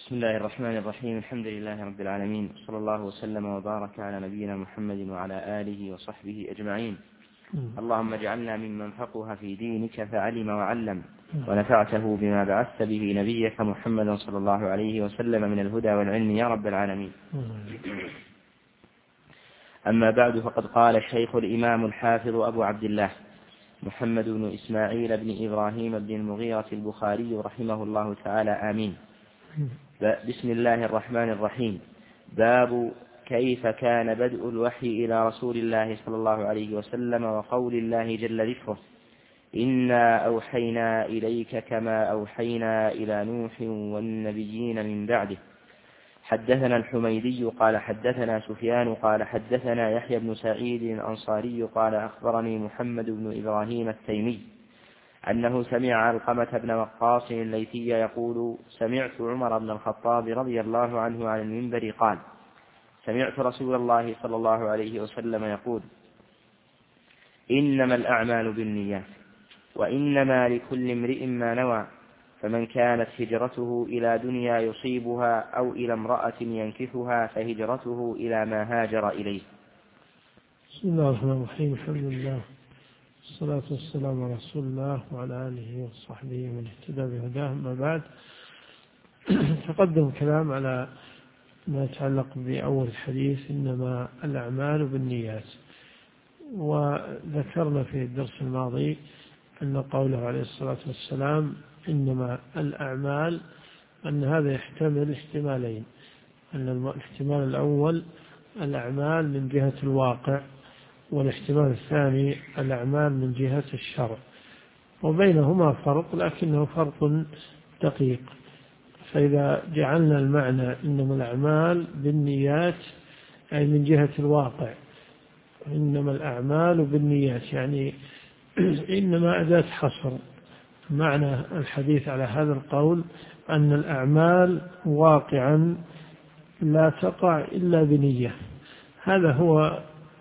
بسم الله الرحمن الرحيم. الحمد لله رب العالمين، صلى الله وسلم وبارك على نبينا محمد وعلى آله وصحبه أجمعين. اللهم اجعلنا ممن فقه في دينك فعلم وعلم، ونفعته بما بعثت به نبيك محمدا صلى الله عليه وسلم من الهدى والعلم يا رب العالمين. أما بعد، فقد قال الشيخ الإمام الحافظ أبو عبد الله محمد بن إسماعيل بن إبراهيم بن المغيرة البخاري رحمه الله تعالى: آمين. بسم الله الرحمن الرحيم. باب كيف كان بدء الوحي إلى رسول الله صلى الله عليه وسلم، وقول الله جل ذكره: إنا أوحينا إليك كما أوحينا إلى نوح والنبيين من بعده. حدثنا الحميدي قال حدثنا سفيان قال حدثنا يحيى بن سعيد الأنصاري قال أخبرني محمد بن إبراهيم التيمي أنه سمع علقمة بن وقاص الليثي يقول: سمعت عمر بن الخطاب رضي الله عنه عن المنبر قال: سمعت رسول الله صلى الله عليه وسلم يقول: إنما الأعمال بالنيات، وإنما لكل امرئ ما نوى، فمن كانت هجرته إلى دنيا يصيبها أو إلى امرأة ينكحها فهجرته إلى ما هاجر إليه. بسم الله الرحمن الرحيم. الحمد لله والصلاة والسلام على رسول الله وعلى آله وصحبه من اهتدى بهداه. أما بعد، تقدم كلام على ما يتعلق بأول الحديث: إنما الأعمال بالنيات. وذكرنا في الدرس الماضي أن قوله عليه الصلاة والسلام إنما الأعمال، أن هذا يحتمل احتمالين: أن الاحتمال الأول الأعمال من جهة الواقع، والاحتمال الثاني الأعمال من جهة الشرع، وبينهما فرق لكنه فرق دقيق. فإذا جعلنا المعنى إنما الأعمال بالنيات أي من جهة الواقع، إنما الأعمال بالنيات يعني إنما أداة حصر. معنى الحديث على هذا القول أن الأعمال واقعا لا تقع إلا بنية. هذا هو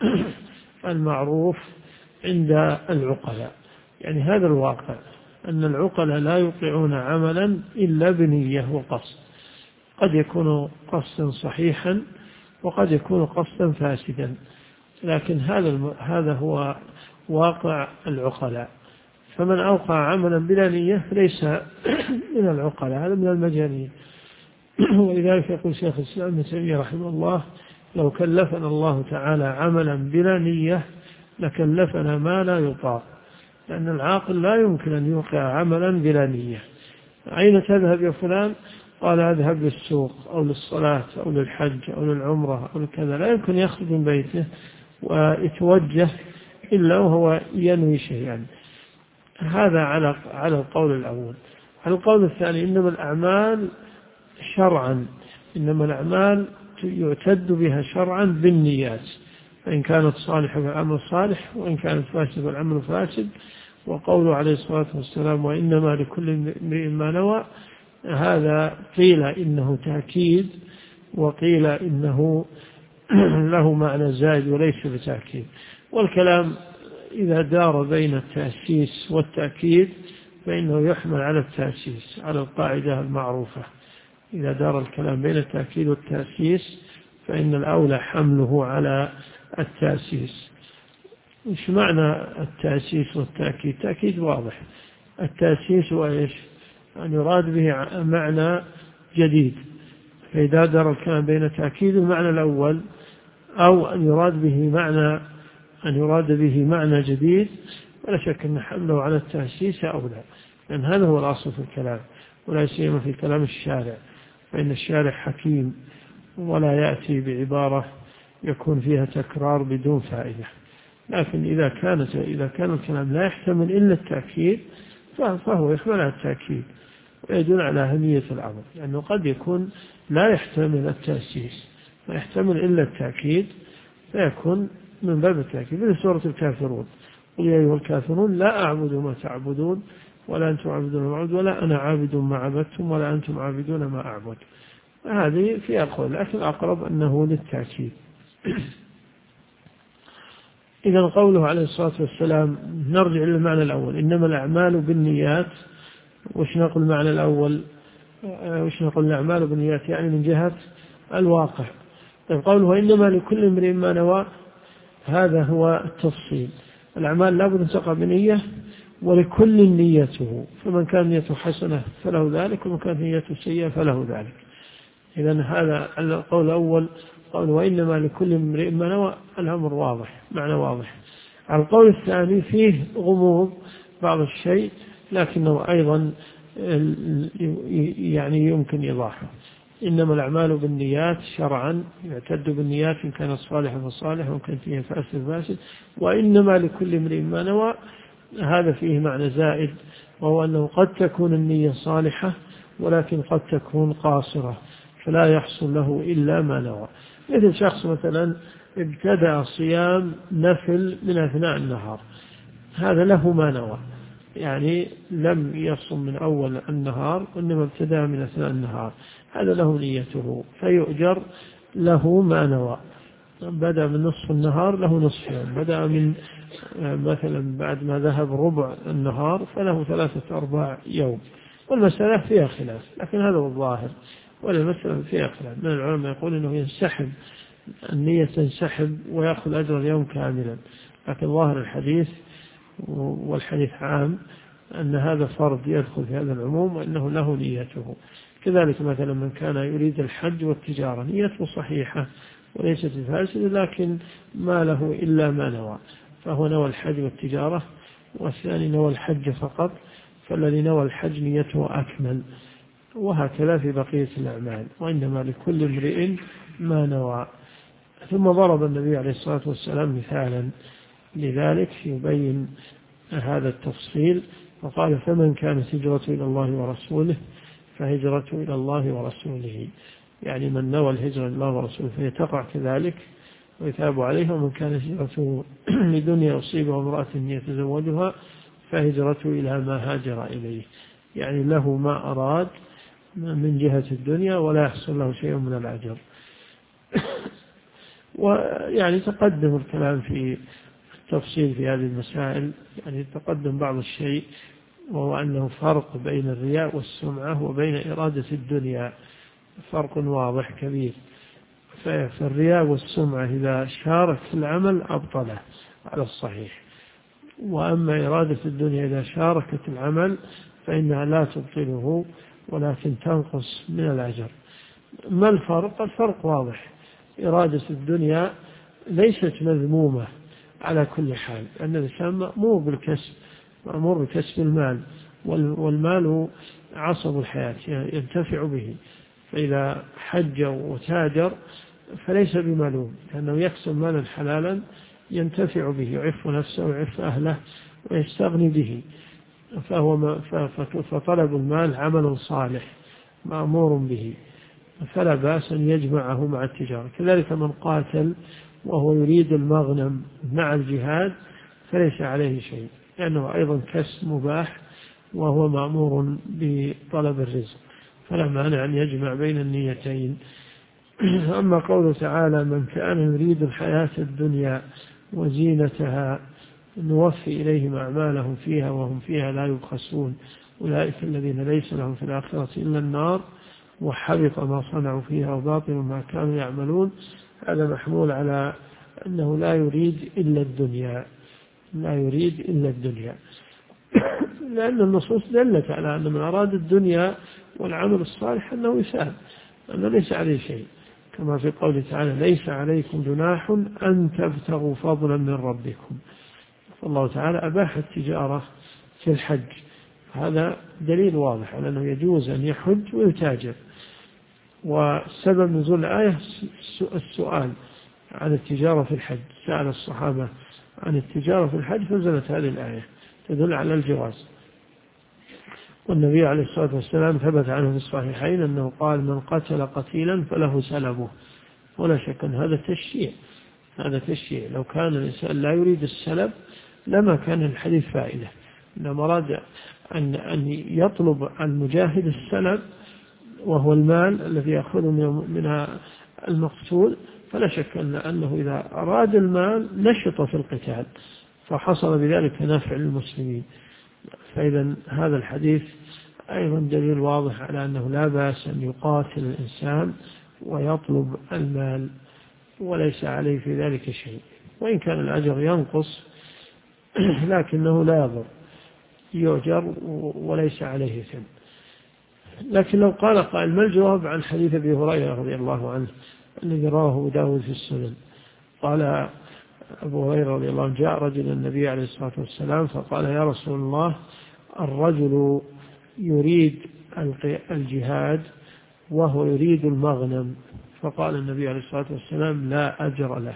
المعروف عند العقلاء، يعني هذا الواقع، أن العقلاء لا يوقعون عملا إلا بنية وقصد. قد يكون قصدا صحيحا وقد يكون قصدا فاسدا، لكن هذا هو واقع العقلاء. فمن أوقع عملا بلا نية ليس من العقلاء، هذا من المجانين. ولذلك يقول شيخ الإسلام ابن تيمية رحمه الله: لو كلفنا الله تعالى عملا بلا نية لكلفنا ما لا يطاق، لأن العاقل لا يمكن أن يوقع عملا بلا نية. أين تذهب يا فلان؟ قال: أذهب للسوق أو للصلاة أو للحج أو للعمرة أو لكذا. لا يمكن يخرج من بيته ويتوجه إلا وهو ينوي شيئا. هذا على القول الأول. على القول الثاني: إنما الأعمال شرعا، إنما الأعمال يعتد بها شرعا بالنيات، فإن كانت صالحة فالعمل صالح، وإن كانت فاسدة فالعمل فاسد. وقوله عليه الصلاة والسلام: وإنما لكل امرئ ما نوى، هذا قيل إنه تأكيد، وقيل إنه له معنى زائد وليس بتأكيد. والكلام إذا دار بين التأسيس والتأكيد فإنه يحمل على التأسيس، على القاعدة المعروفة. إذا دار الكلام بين التأكيد والتأسيس فإن الأولى حمله على التأسيس. إيش معنى التأسيس والتأكيد؟ تأكيد واضح. التأسيس هو إيش؟ أن يراد به معنى جديد، فإذا دار الكلام بين تأكيد المعنى الأول أو أن يراد به معنى جديد، ولا شك أن حمله على التأسيس أولى، لأن هذا هو الأصل في الكلام، ولا سيما في كلام الشارع، فإن الشارع حكيم ولا يأتي بعبارة يكون فيها تكرار بدون فائدة. لكن إذا كان الكلام لا يحتمل إلا التأكيد فهو يحمل على التأكيد ويدل على أهمية الأمر، لأنه قد يكون لا يحتمل التأسيس، لا يحتمل إلا التأكيد، فيكون من باب التأكيد. في سورة الكافرون: قل يا أيها الكافرون لا أعبد ما تعبدون ولا أنتم عابدون ما أعبد ولا أنا عابد ما عبدتم ولا أنتم عابدون ما أعبد. هذه في أقوال، لكن الأقرب أنه للتأكيد. إذا قوله عليه الصلاة والسلام، نرجع للمعنى الأول: إنما الأعمال بالنيات. وش نقول المعنى الأول؟ وش نقول الأعمال بالنيات يعني من جهة الواقع. طيب قوله وإنما لكل امرئ ما نوى، هذا هو التفصيل. الأعمال لا بد أن تقع بنية، ولكل نيته، فمن كان نيته حسنة فله ذلك، ومن كان نيته سيئة فله ذلك. إذن هذا القول الأول قول وإنما لكل امرئ ما نوى، الأمر واضح، معنى واضح. على القول الثاني فيه غموض بعض الشيء، لكنه أيضا يعني يمكن إيضاحه. إنما الأعمال بالنيات شرعا، يعتد بالنيات إن كان صالحا فصالح وإن كان فيه فاسد فاسد. وإنما لكل امرئ ما نوى، هذا فيه معنى زائد، وهو أنه قد تكون النية صالحة ولكن قد تكون قاصرة، فلا يحصل له إلا ما نوى. مثل شخص مثلا ابتدأ صيام نفل من أثناء النهار، هذا له ما نوى، يعني لم يصم من أول النهار وإنما ابتدأ من أثناء النهار، هذا له نيته فيؤجر له ما نوى. بدأ من نصف النهار له نصف يوم، بدأ من مثلا بعد ما ذهب ربع النهار فله 3/4 يوم. والمسألة فيها خلاف، لكن هذا هو الظاهر، والمسألة فيها خلاف. من العلماء يقول إنه ينسحب النية، تنسحب ويأخذ أجر اليوم كاملا، لكن ظاهر الحديث والحديث عام أن هذا فرض يدخل في هذا العموم، وأنه له نيته. كذلك مثلا من كان يريد الحج والتجارة، نيته صحيحة وليست فاسدة، لكن ما له إلا ما نوى، فهو نوى الحج والتجارة، والثاني نوى الحج فقط، فالذي نوى الحج نيته أكمل. وهكذا في بقية الأعمال، وإنما لكل امرئ ما نوى. ثم ضرب النبي عليه الصلاة والسلام مثالا لذلك يبين هذا التفصيل، وقال فمن كانت هجرته إلى الله ورسوله فهجرته إلى الله ورسوله، يعني من نوى الهجرة إلى الله ورسوله فيتقع كذلك ويثاب عليها. ومن كانت هجرته لدنيا يصيبها امرأة يتزوجها فهجرته إلى ما هاجر إليه، يعني له ما أراد من جهة الدنيا ولا يحصل له شيء من الأجر. ويعني تقدم الكلام في التفصيل في هذه المسائل، يعني تقدم بعض الشيء، وهو أنه فرق بين الرياء والسمعة وبين إرادة الدنيا، فرق واضح كبير. فالرياء والسمعة إذا شارك في العمل أبطله على الصحيح، وأما إرادة الدنيا إذا شاركت العمل فإنها لا تبطله ولكن تنقص من الأجر. ما الفرق؟ الفرق واضح. إرادة الدنيا ليست مذمومة على كل حال، أن الإنسان مأمور بالكسب، مأمور بكسب المال، والمال عصب الحياة ينتفع به، فإذا حج وتاجر فليس بملوم، لأنه يكسب مالا حلالا ينتفع به، يعف نفسه ويعف أهله ويستغني به، فطلب المال عمل صالح مأمور به، فلا بأس أن يجمعه مع التجارة. كذلك من قاتل وهو يريد المغنم مع الجهاد فليس عليه شيء، لأنه أيضا كسب مباح وهو مأمور بطلب الرزق، فلا مانع أن يجمع بين النيتين. أما قوله تعالى من كان يريد الحياة الدنيا وزينتها نوفي إليهم أعمالهم فيها وهم فيها لا يبخسون أولئك الذين ليس لهم في الآخرة إلا النار وحبط ما صنعوا فيها وباطل ما كانوا يعملون، هذا محمول على أنه لا يريد إلا الدنيا، لا يريد إلا الدنيا، لأن النصوص دلت على أن من أراد الدنيا والعمل الصالح أنه يساب، أنه ليس عليه شيء، كما في قوله تعالى ليس عليكم جناح أن تبتغوا فضلا من ربكم. فالله تعالى أباح التجارة في الحج، هذا دليل واضح على أنه يجوز أن يحج ويتاجر. وسبب نزول الآية السؤال عن التجارة في الحج، سأل الصحابة عن التجارة في الحج فنزلت هذه الآية تدل على الجواز. والنبي عليه الصلاة والسلام ثبت عنه في الصحيحين أنه قال من قتل قتيلا فله سلبه، ولا شك أن هذا تشريع، هذا تشريع. لو كان الإنسان لا يريد السلب لما كان الحديث فائدة، إنما أراد أن يطلب المجاهد السلب وهو المال الذي يأخذ من المقتول، فلا شك أنه إذا أراد المال نشط في القتال فحصل بذلك نفع للمسلمين. فإذا هذا الحديث أيضا دليل واضح على أنه لا بأس أن يقاتل الإنسان ويطلب المال وليس عليه في ذلك شيء، وإن كان الأجر ينقص لكنه لا يضر، يؤجر وليس عليه إثم. لكن لو قال قائل ما الجواب عن حديث أبي هريرة رضي الله عنه الذي رواه أبو داود في السنن؟ قال أبو هريرة رضي الله عنه جاء رجل النبي عليه الصلاة والسلام فقال يا رسول الله الرجل يريد الجهاد وهو يريد المغنم، فقال النبي عليه الصلاة والسلام لا أجر له.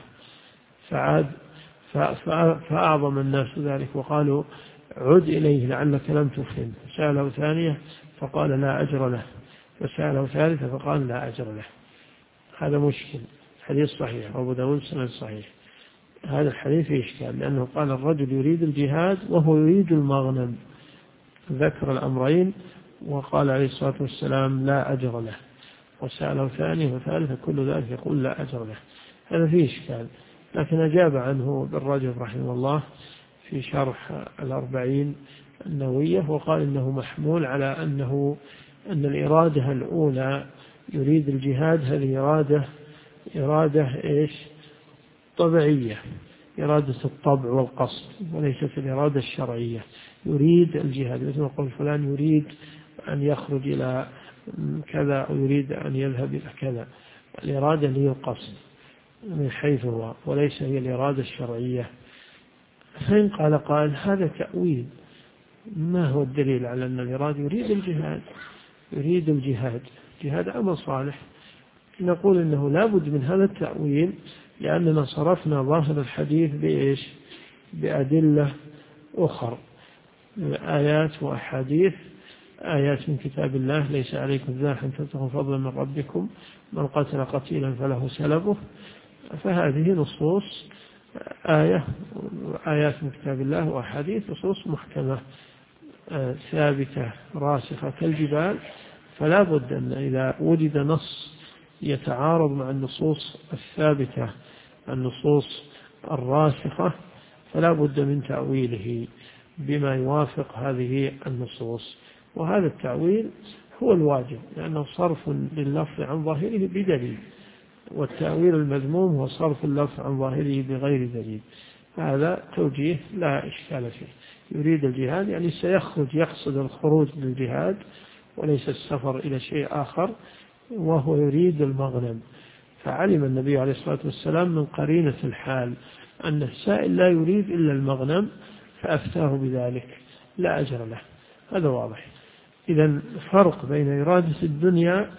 فأعظم الناس ذلك وقالوا عد إليه لعلك لم تفهم. سأله ثانية فقال لا أجر له، فسأله ثالثة فقال لا أجر له. هذا مشكل، حديث صحيح أبو داود سند صحيح. هذا الحديث فيه إشكال لأنه قال الرجل يريد الجهاد وهو يريد المغنم، ذكر الأمرين وقال عليه الصلاة والسلام لا أجر له، وسأله ثانية وثالثة كل ذلك يقول لا أجر له. هذا فيه إشكال، لكن أجاب عنه ابن رجب رحمه الله في شرح الأربعين النووية وقال إنه محمول على أن الإرادة الأولى يريد الجهاد هذه إرادة إيش؟ طبيعية، إرادة الطبع والقصد وليست الإرادة الشرعية. يريد الجهاد مثل ما قال فلان يريد أن يخرج إلى كذا أو يريد أن يذهب إلى كذا، الإرادة هي القصد من حيث هو وليس هي الإرادة الشرعية. فإن قال قائل هذا تأويل، ما هو الدليل على أن الإرادة يريد الجهاد جهاد عمل صالح؟ نقول إنه لا بد من هذا التأويل لأننا صرفنا ظاهر الحديث بإيش؟ بأدلة أخرى، آيات وأحاديث. آيات من كتاب الله ليس عليكم جناح أن تبتغوا فضلا من ربكم من قتل قتيلا فله سلبه، فهذه نصوص آيات من كتاب الله وأحاديث نصوص محكمة ثابتة راسخة كالجبال. فلا بد أن إذا وجد نص يتعارض مع النصوص الثابتة النصوص الراسخة فلا بد من تأويله بما يوافق هذه النصوص، وهذا التأويل هو الواجب لأنه صرف لللفظ عن ظاهره بدليل، والتأويل المذموم هو صرف اللفظ عن ظاهره بغير دليل. هذا توجيه لا إشكال فيه. يريد الجهاد يعني سيخرج يقصد الخروج للجهاد وليس السفر إلى شيء آخر، وهو يريد المغنم. فعلم النبي عليه الصلاة والسلام من قرينة الحال أن السائل لا يريد إلا المغنم فأفتاه بذلك لا أجر له. هذا واضح. إذن فرق بين إرادة الدنيا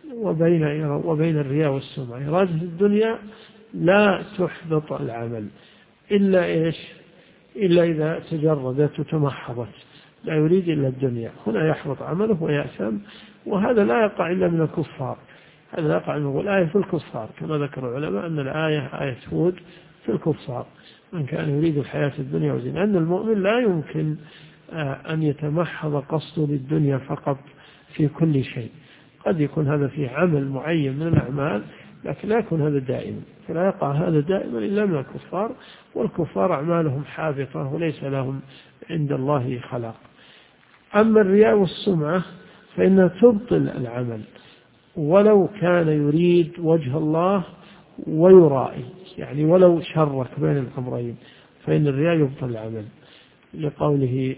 وبين الرياء والسمعة. إرادة الدنيا لا تحبط العمل إلا إيش؟ إلا إذا تجردت وتمحضت، لا يريد إلا الدنيا، هنا يحبط عمله ويأثم. وهذا لا يقع إلا من الكفار، هذا يقع من الآية في الكفار كما ذكر العلماء أن الآية آية هود في الكفار من كان يريد الحياة الدنيا وزينها. أن المؤمن لا يمكن أن يتمحض قصده للدنيا فقط في كل شيء، قد يكون هذا في عمل معين من الأعمال لكن لا يكون هذا دائما، فلا يقع هذا دائما إلا من الكفار، والكفار أعمالهم حابطة وليس لهم عند الله خلاق. أما الرياء والسمعة فإنها تبطل العمل ولو كان يريد وجه الله ويرائي، يعني ولو شرك بين الأمرين فإن الرياء يبطل العمل، لقوله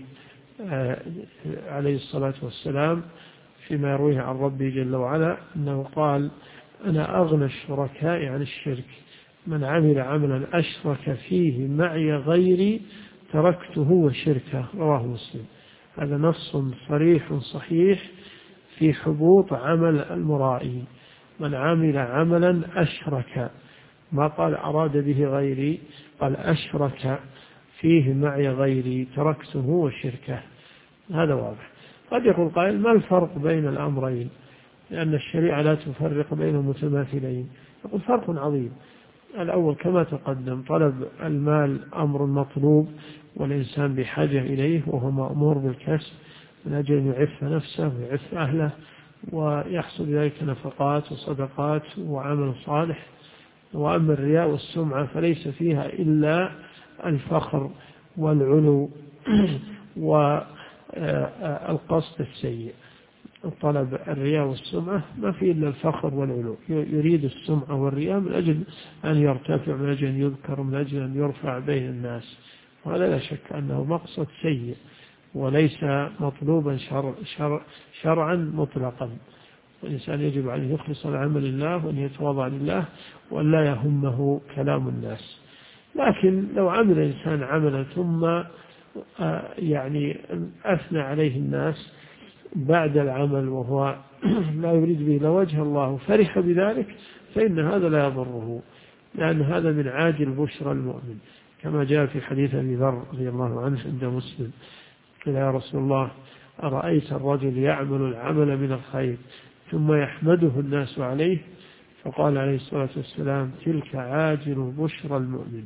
عليه الصلاة والسلام فيما يرويه عن ربه جل وعلا أنه قال أنا أغنى الشركاء عن الشرك، من عمل عملا أشرك فيه معي غيري تركته وشركه، رواه مسلم. هذا نص صريح صحيح في حبوط عمل المرائي. من عمل عملا أشرك، ما قال أراد به غيري، قال أشرك فيه معي غيري تركته وشركه. هذا واضح. قد يقول قائل ما الفرق بين الأمرين؟ لأن الشريعة لا تفرق بين المتماثلين. يقول فرق عظيم. الأول كما تقدم طلب المال أمر مطلوب والإنسان بحاجة إليه وهو مأمور بالكسب من أجل أن يعف نفسه ويعف أهله ويحصل ذلك نفقات وصدقات وعمل صالح. وأما الرياء والسمعة فليس فيها إلا الفخر والعلو القصد السيء. طلب الرياء والسمعة ما فيه إلا الفخر والعلو، يريد السمعة والرياء من أجل أن يرتفع، من أجل أن يذكر، من أجل أن يرفع بين الناس، وهذا لا شك أنه مقصد سيء وليس مطلوبا شرعا مطلقا. والإنسان يجب أن يخلص العمل لله وأن يتواضع لله وأن لا يهمه كلام الناس. لكن لو عمل الإنسان عملا ثم يعني أثنى عليه الناس بعد العمل وهو لا يريد به إلا وجه الله فرح بذلك، فإن هذا لا يضره، لأن هذا من عاجل بشرى المؤمن، كما جاء في حديث أبي ذر رضي الله عنه عند مسلم: قيل يا رسول الله أرأيت الرجل يعمل العمل من الخير ثم يحمده الناس عليه؟ فقال عليه الصلاة والسلام: تلك عاجل بشرى المؤمن.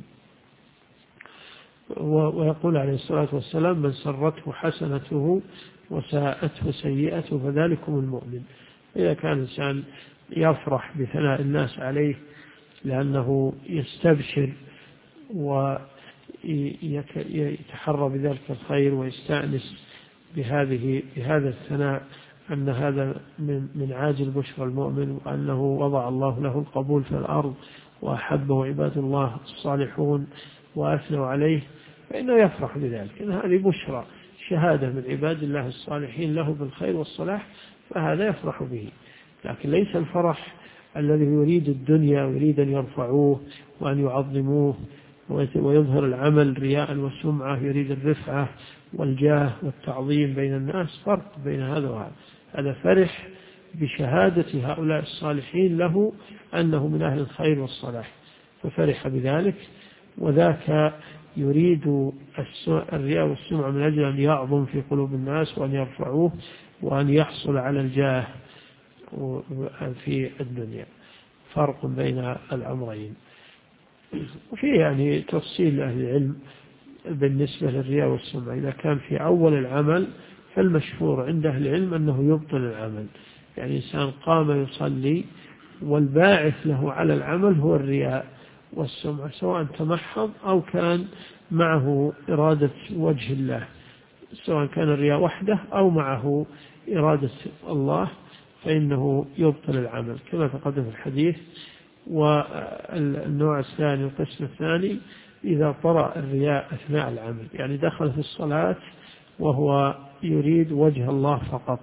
ويقول عليه الصلاة والسلام: من سرته حسنته وساءته سيئته فذلكم المؤمن. إذا كان الإنسان يفرح بثناء الناس عليه لأنه يستبشر ويتحرى بذلك الخير ويستأنس بهذا الثناء، أن هذا من عاجل بشرى المؤمن، وأنه وضع الله له القبول في الأرض وأحبه عباد الله الصالحون وأثنوا عليه، فإنه يفرح بذلك، إن هذه بشرى، شهادة من عباد الله الصالحين له بالخير والصلاح، فهذا يفرح به. لكن ليس الفرح الذي يريد الدنيا ويريد أن يرفعوه وأن يعظموه ويظهر العمل رياء وسمعة، يريد الرفعة والجاه والتعظيم بين الناس. فرق بين هذا وهذا. هذا فرح بشهادة هؤلاء الصالحين له أنه من أهل الخير والصلاح ففرح بذلك، وذاك يريد الرياء والسمعة من أجل أن يعظم في قلوب الناس وأن يرفعوه وأن يحصل على الجاه في الدنيا. فرق بين الأمرين. وفي يعني تفصيل أهل العلم بالنسبة للرياء والسمعة. إذا كان في أول العمل فالمشهور عند أهل العلم أنه يبطل العمل، يعني إنسان قام يصلي والباعث له على العمل هو الرياء والسمعة، سواء تمحض أو كان معه إرادة وجه الله، سواء كان الرياء وحده أو معه إرادة الله، فإنه يبطل العمل كما تقدم في الحديث. والنوع الثاني، القسم الثاني، إذا طرأ الرياء أثناء العمل، يعني دخل في الصلاة وهو يريد وجه الله فقط،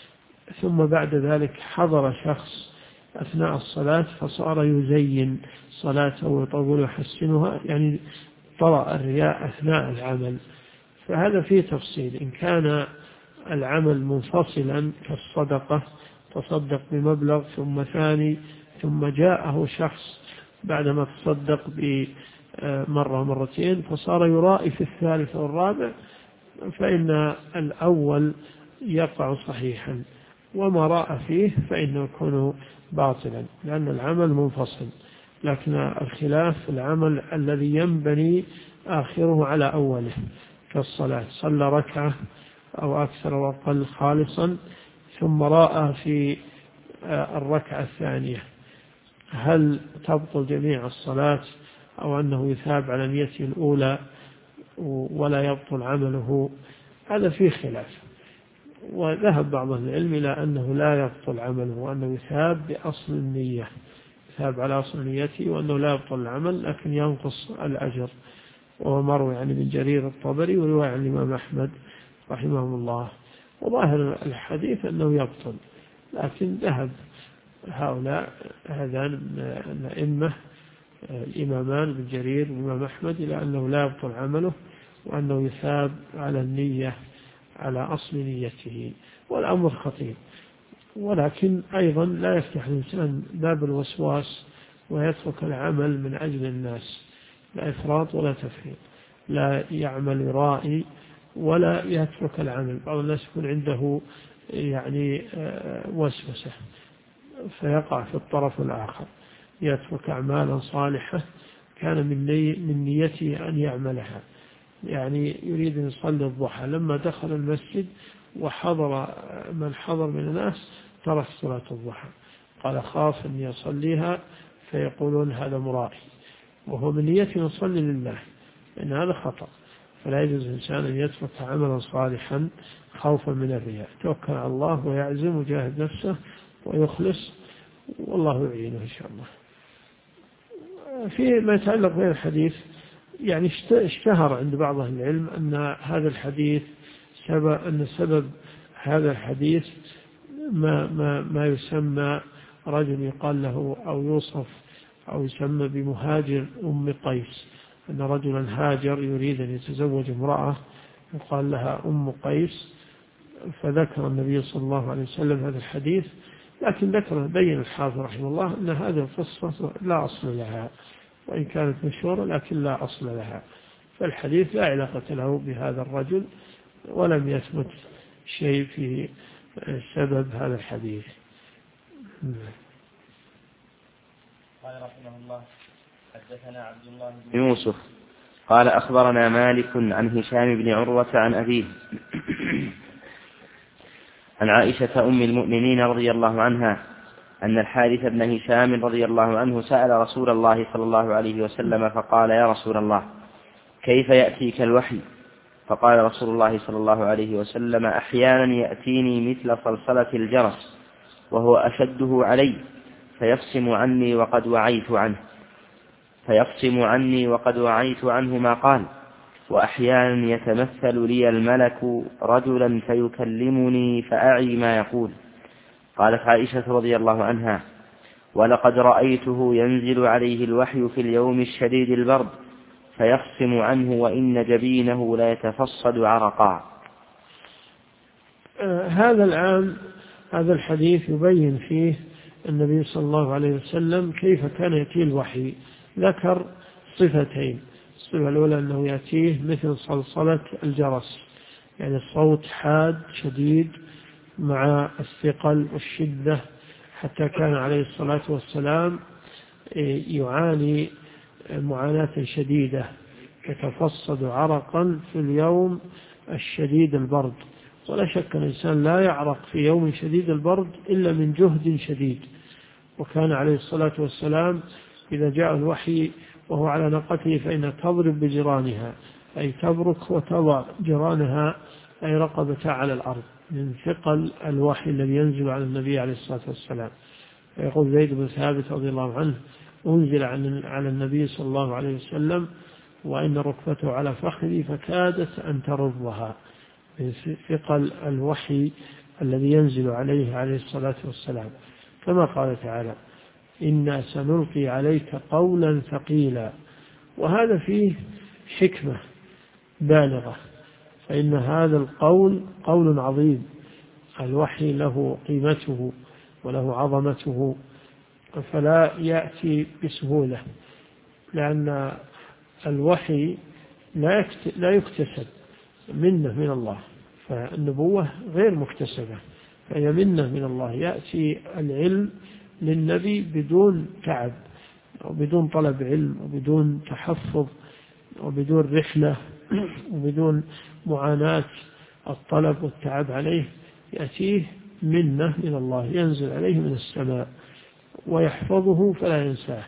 ثم بعد ذلك حضر شخص أثناء الصلاة فصار يزين صلاته ويطول ويحسنها، يعني طرأ الرياء أثناء العمل، فهذا فيه تفصيل. إن كان العمل منفصلا كالصدقة، تصدق بمبلغ ثم ثاني، ثم جاءه شخص بعدما تصدق بمرة ومرتين فصار يرائي في الثالث والرابع، فإن الأول يقع صحيحا، وما راء فيه فإنه يكون باطلا لأن العمل منفصل. لكن الخلاف العمل الذي ينبني آخره على أوله كالصلاة، صلى ركعة أو أكثر وأقل خالصا ثم راء في الركعة الثانية، هل تبطل جميع الصلاة أو أنه يثاب على نيته الأولى ولا يبطل عمله؟ هذا فيه خلاف. وذهب بعض العلم إلى أنه لا يبطل عمله وأنه يثاب بأصل النية، يثاب على أصل نيته، وأنه لا يبطل العمل لكن ينقص الأجر. وهو مروي عن ابن جرير الطبري ورواية عن الإمام أحمد رحمه الله. وظاهر الحديث أنه يبطل، لكن ذهب هؤلاء هذان الأئمة الإمامان ابن جرير والإمام أحمد إلى أنه لا يبطل عمله وأنه يثاب على النية على أصل نيته. والأمر خطير، ولكن أيضا لا يفتح الإنسان باب الوسواس ويترك العمل من أجل الناس، لا إفراط ولا تفريط، لا يعمل رائي ولا يترك العمل. بعض الناس يكون عنده يعني وسوسة فيقع في الطرف الآخر، يترك أعمالا صالحة كان من نيته أن يعملها. يعني يريد أن يصلي الضحى، لما دخل المسجد وحضر من حضر من الناس ترك صلاة الضحى، قال خاف أن يصليها فيقولون هذا مرائي، وهو من نيته يصلي لله، لأن هذا خطأ. فلا يجوز الإنسان أن يترك عملا صالحا خوفا من الرياء، توكل على الله ويعزم ويجاهد نفسه ويخلص، والله يعينه إن شاء الله. فيما يتعلق بهذا الحديث، يعني اشتهر عند بعض أهل العلم أن هذا الحديث أن سبب هذا الحديث ما يسمى رجل يقال له أو يوصف أو يسمى بمهاجر أم قيس، أن رجلا هاجر يريد أن يتزوج امرأة يقال لها أم قيس، فذكر النبي صلى الله عليه وسلم هذا الحديث، لكن بين الحافظ رحمه الله أن هذه القصة لا أصل لها، وإن كانت مشهورة لكن لا أصل لها، فالحديث لا علاقة له بهذا الرجل، ولم يثبت شيء في سبب هذا الحديث. قال رحمه الله: حدثنا عبد الله بن يوسف قال أخبرنا مالك عن هشام بن عروة عن أبيه عن عائشة أم المؤمنين رضي الله عنها أن الحارث بن هشام رضي الله عنه سأل رسول الله صلى الله عليه وسلم فقال: يا رسول الله، كيف يأتيك الوحي؟ فقال رسول الله صلى الله عليه وسلم: أحيانا يأتيني مثل صلصلة الجرس وهو أشده علي فيفصم عني وقد وعيت عنه ما قال، وأحيانا يتمثل لي الملك رجلا فيكلمني فأعي ما يقول. قالت عائشة رضي الله عنها: ولقد رأيته ينزل عليه الوحي في اليوم الشديد البرد فيفصم عنه وإن جبينه لا يتفصد عرقا. هذا الحديث يبين فيه النبي صلى الله عليه وسلم كيف كان يأتيه الوحي. ذكر صفتين: الصفة الأولى أنه يأتيه مثل صلصلة الجرس، يعني الصوت حاد شديد مع الثقل والشدة، حتى كان عليه الصلاة والسلام يعاني معاناة شديدة، يتفصد عرقا في اليوم الشديد البرد. ولا شك أن الإنسان لا يعرق في يوم شديد البرد إلا من جهد شديد. وكان عليه الصلاة والسلام إذا جاء الوحي وهو على ناقته فإنها تضرب بجرانها، أي تبرك وتضع جرانها أي رقبتها على الأرض من ثقل الوحي الذي ينزل على النبي عليه الصلاة والسلام. يقول زيد بن ثابت رضي الله عنه: أنزل على النبي صلى الله عليه وسلم وإن ركبته على فخذي فكادت أن ترضها، من ثقل الوحي الذي ينزل عليه الصلاة والسلام. كما قال تعالى: إنا سنلقي عليك قولا ثقيلا. وهذا فيه حكمة بالغة، فإن هذا القول قول عظيم، الوحي له قيمته وله عظمته، فلا يأتي بسهولة، لأن الوحي لا يكتسب، منة من الله، فالنبوة غير مكتسبة، فهي منة من الله. يأتي العلم للنبي بدون تعب وبدون طلب علم وبدون تحفظ وبدون رحلة وبدون معاناة الطلب والتعب عليه، يأتيه منة من الله، ينزل عليه من السماء ويحفظه فلا ينساه.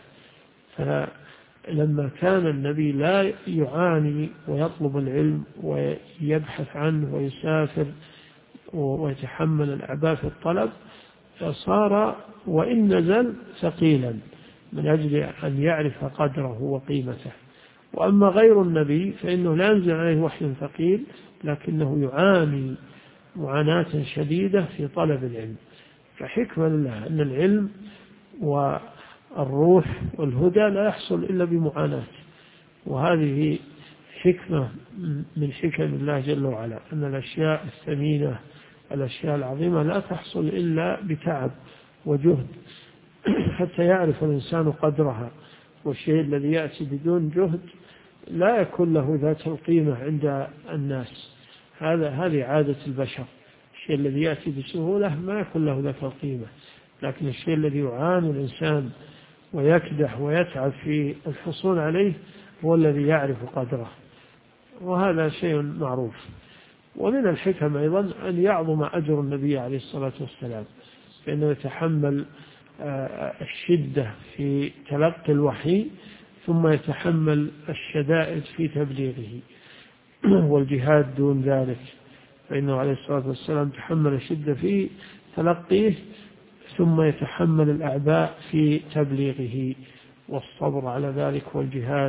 فلما كان النبي لا يعاني ويطلب العلم ويبحث عنه ويسافر ويتحمل الأعباء في الطلب، فصار وإن نزل ثقيلا من أجل أن يعرف قدره وقيمته. وأما غير النبي فإنه لا ينزل عليه وحي ثقيل، لكنه يعاني معاناة شديدة في طلب العلم. فحكمة لله أن العلم والروح والهدى لا يحصل إلا بمعاناة، وهذه حكمة من حكم الله جل وعلا، أن الأشياء الثمينة الأشياء العظيمة لا تحصل إلا بتعب وجهد حتى يعرف الإنسان قدرها. والشيء الذي يأتي بدون جهد لا يكون له ذات القيمة عند الناس. هذه عادة البشر، الشيء الذي يأتي بسهولة ما يكون له ذات القيمة، لكن الشيء الذي يعاني الإنسان ويكدح ويتعب في الحصول عليه هو الذي يعرف قدره، وهذا شيء معروف. ومن الحكم أيضا أن يعظم أجر النبي عليه الصلاة والسلام، فإنه يتحمل الشدة في تلقي الوحي ثم يتحمل الشدائد في تبليغه. والجهاد دون ذلك، فإنه عليه الصلاة والسلام تحمل الشدة في تلقيه ثم يتحمل الأعباء في تبليغه والصبر على ذلك، والجهاد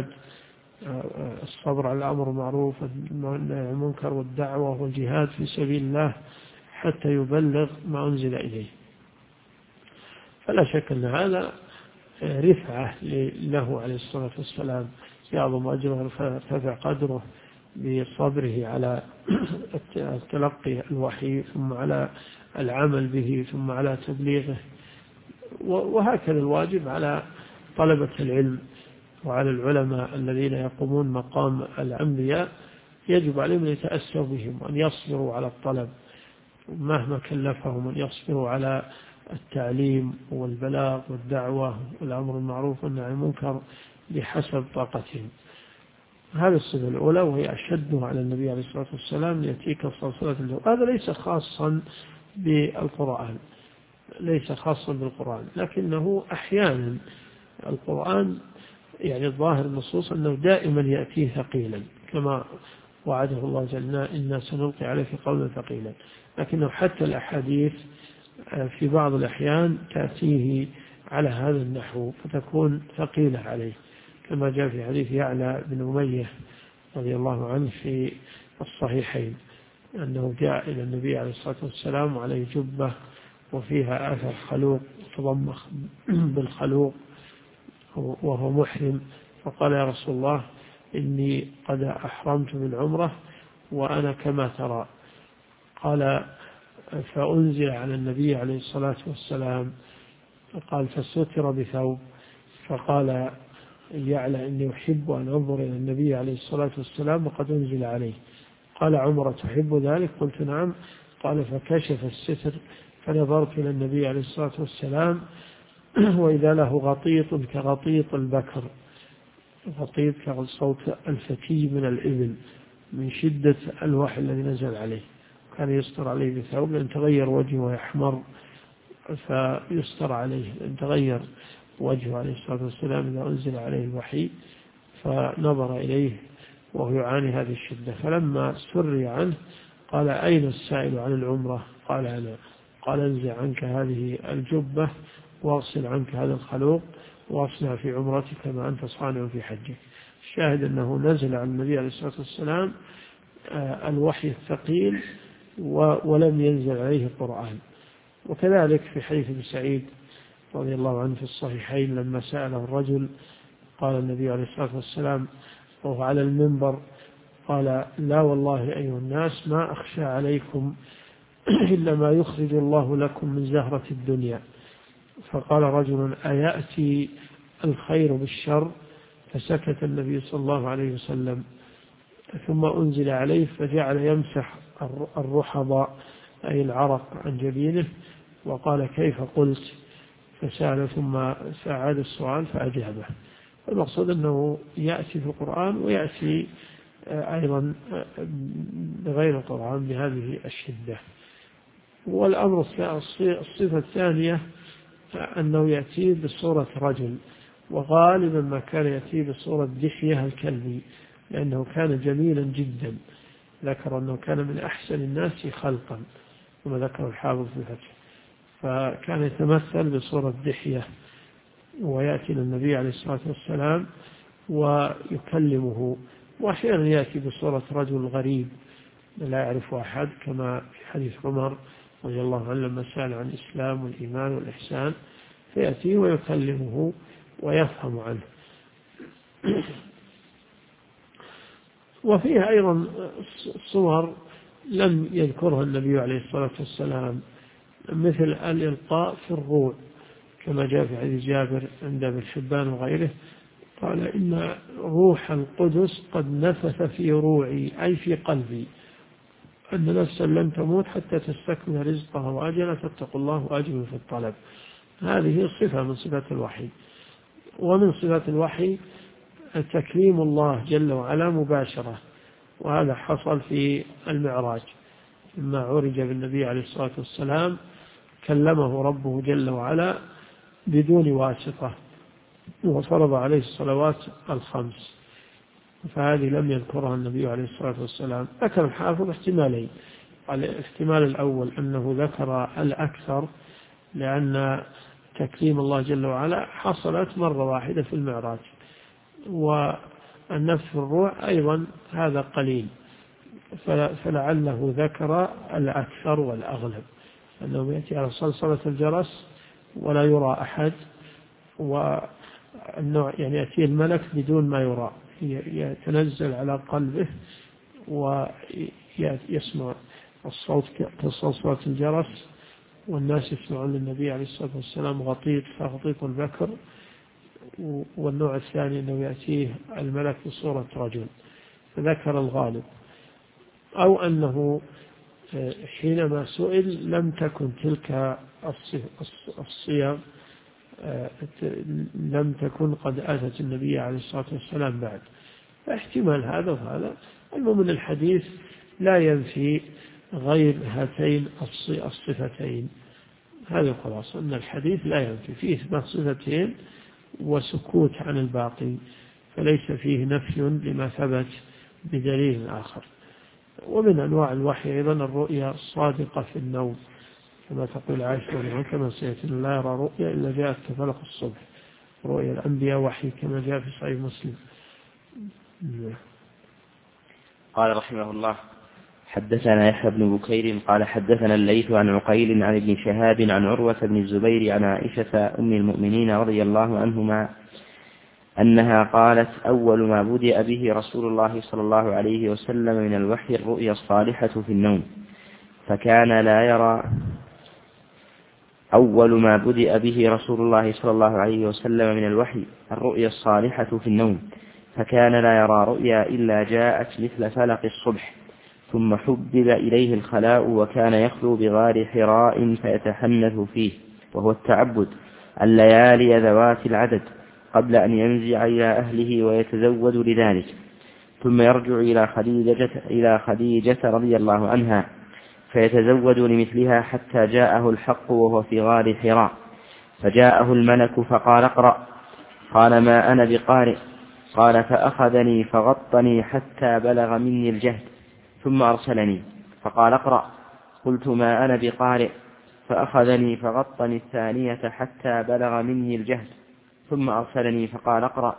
الصبر على الأمر المعروف والنهي عن المنكر والدعوة والجهاد في سبيل الله حتى يبلغ ما أنزل إليه. فلا شك أن هذا رفعة له عليه الصلاة والسلام، يعظم أجره ويرتفع قدره بصبره على تلقي الوحي ثم على العمل به ثم على تبليغه. وهكذا الواجب على طلبة العلم وعلى العلماء الذين يقومون مقام الأنبياء، يجب عليهم أن يتأسوا بهم وأن يصبروا على الطلب مهما كلفهم، أن يصبروا على التعليم والبلاغ والدعوة والأمر المعروف والنهي عن المنكر بحسب طاقتهم. هذه الصفة الأولى، وهي أشدها على النبي عليه الصلاة والسلام، يأتيك صلصلة الجو. هذا ليس خاصا بالقرآن، ليس خاصا بالقرآن، لكنه أحيانا القرآن يعني الظاهر النصوص أنه دائما يأتيه ثقيلا كما وعده الله جل إنا سنلقي عليك قولا ثقيلا، لكنه حتى الأحاديث في بعض الأحيان تأتيه على هذا النحو فتكون ثقيلة عليه، كما جاء في حديث يعلى بن أمية رضي الله عنه في الصحيحين أنه جاء إلى النبي عليه الصلاة والسلام وعليه جبة وفيها آثر خلوق تضمخ بالخلوق وهو محرم، فقال يا رسول الله إني قد أحرمت بالعمرة وأنا كما ترى. قال فأنزل على النبي عليه الصلاة والسلام، قال فستر بثوب، فقال يعلى إني أحب أن أنظر إلى النبي عليه الصلاة والسلام وقد أنزل عليه. قال عمرة تحب ذلك؟ قلت نعم. قال فكشف الستر فنظرت إلى النبي عليه الصلاة والسلام وإذا له غطيط كغطيط البكر، غطيط كصوت الفتي من الإبل من شدة الوحي الذي نزل عليه، كان يستر عليه بثوب لأن تغير وجهه يحمر فيستر عليه، لأن تغير وجهه عليه الصلاة والسلام إذا أنزل عليه الوحي، فنظر إليه وهو يعاني هذه الشدة. فلما سري عنه قال أين السائل عن العمرة؟ قال أنا. قال انزع عنك هذه الجبة واغسل عنك هذا الخلوق واصنع في عمرتك ما أنت صانع في حجك. الشاهد أنه نزل على النبي عليه الصلاة والسلام الوحي الثقيل ولم ينزل عليه القرآن. وكذلك في حديث ابن سعيد رضي الله عنه في الصحيحين لما سأله الرجل قال النبي عليه الصلاة والسلام وهو على المنبر قال لا والله أيها الناس ما أخشى عليكم إلا ما يخرج الله لكم من زهرة الدنيا. فقال رجل أيأتي الخير بالشر؟ فسكت النبي صلى الله عليه وسلم، ثم أنزل عليه فجعل يمسح الرحض أي العرق عن جبينه وقال كيف قلت؟ فسأل ثم سأعاد السؤال فأجابه. المقصود أنه يأتي في القرآن ويأتي أيضا بغير القرآن بهذه الشدة. والأمر الصفة الثانية أنه يأتي بصورة رجل، وغالبا ما كان يأتي بصورة دحية الكلبي لأنه كان جميلا جدا، ذكر أنه كان من أحسن الناس خلقا كما ذكر الحافظ في الفتح، فكان يتمثل بصورة دحية ويأتي للنبي عليه الصلاة والسلام ويكلمه، وأحيانا يأتي بصورة رجل غريب لا يعرف أحد كما في حديث عمر رضي الله عنه لما سأل عن الإسلام والإيمان والإحسان، فيأتي ويكلمه ويفهم عنه. وفيها أيضا صور لم يذكرها النبي عليه الصلاة والسلام مثل الإلقاء في الروع كما جاء في حديث جابر عند ابن حبان وغيره قال إن روح القدس قد نفث في روعي أي في قلبي أن نفسا لن تموت حتى تستكمل رزقها وأجلها فاتقوا الله وأجلوا في الطلب. هذه صفة من صفات الوحي. ومن صفات الوحي تكريم الله جل وعلا مباشرة، وهذا حصل في المعراج لما عرج بالنبي عليه الصلاة والسلام كلمه ربه جل وعلا بدون واسطة وفرض عليه الصلوات الخمس، فهذه لم يذكرها النبي عليه الصلاة والسلام. ذكر الحافظ احتمالين. الاحتمال الأول أنه ذكر الأكثر لأن تكريم الله جل وعلا حصلت مرة واحدة في المعراج، والنفس في الروح أيضا هذا قليل، فلعله ذكر الأكثر والأغلب، أنه يأتي على صلصلة الجرس ولا يرى أحد، والنوع يعني يأتي الملك بدون ما يرى، يتنزل على قلبه ويسمع الصوت كصلصلة الجرس، والناس يسمعون للنبي عليه الصلاة والسلام غطيط كغطيط البكر. والنوع الثاني أنه يأتيه الملك بصورة رجل، فذكر الغالب. أو أنه حينما سئل لم تكن تلك الصيغ لم تكن قد أتت النبي عليه الصلاة والسلام بعد، فاحتمال هذا وهذا. المهم من الحديث لا ينفي غير هاتين الصفتين. هذا خلاص أن الحديث لا ينفي فيه إثبات صفتين وسكوت عن الباقي، فليس فيه نفي لما ثبت بدليل آخر. ومن أنواع الوحي أيضا الرؤيا الصادقة في النوم، كما تقول عائشة كما سيأتي لا يرى رؤيا إلا جاءت كفلق الصبح. رؤيا الأنبياء وحي كما جاء في صحيح مسلم. قال رحمه الله: حدثنا يحيى بن بكير قال حدثنا الليث عن عقيل عن ابن شهاب عن عروة بن الزبير عن عائشة أم المؤمنين رضي الله عنهما أنها قالت: أول ما بدأ به رسول الله صلى الله عليه وسلم من الوحي الرؤيا الصالحة في النوم، فكان لا يرى أول ما بدأ به رسول الله صلى الله عليه وسلم من الوحي الرؤيا الصالحة في النوم، فكان لا يرى رؤيا إلا جاءت مثل فلق الصبح، ثم حبب إليه الخلاء، وكان يخلو بغار حراء فيتحنث فيه، وهو التعبد الليالي ذوات العدد، قبل أن ينزع إلى أهله ويتزود لذلك، ثم يرجع إلى خديجة رضي الله عنها فيتزود لمثلها حتى جاءه الحق وهو في غار حراء، فجاءه الملك فقال: اقرأ. قال: ما أنا بقارئ. قال: فأخذني فغطني حتى بلغ مني الجهد، ثم أرسلني فقال: اقرأ. قلت: ما أنا بقارئ. فأخذني فغطني الثانية حتى بلغ مني الجهد، ثم أرسلني فقال: اقرأ.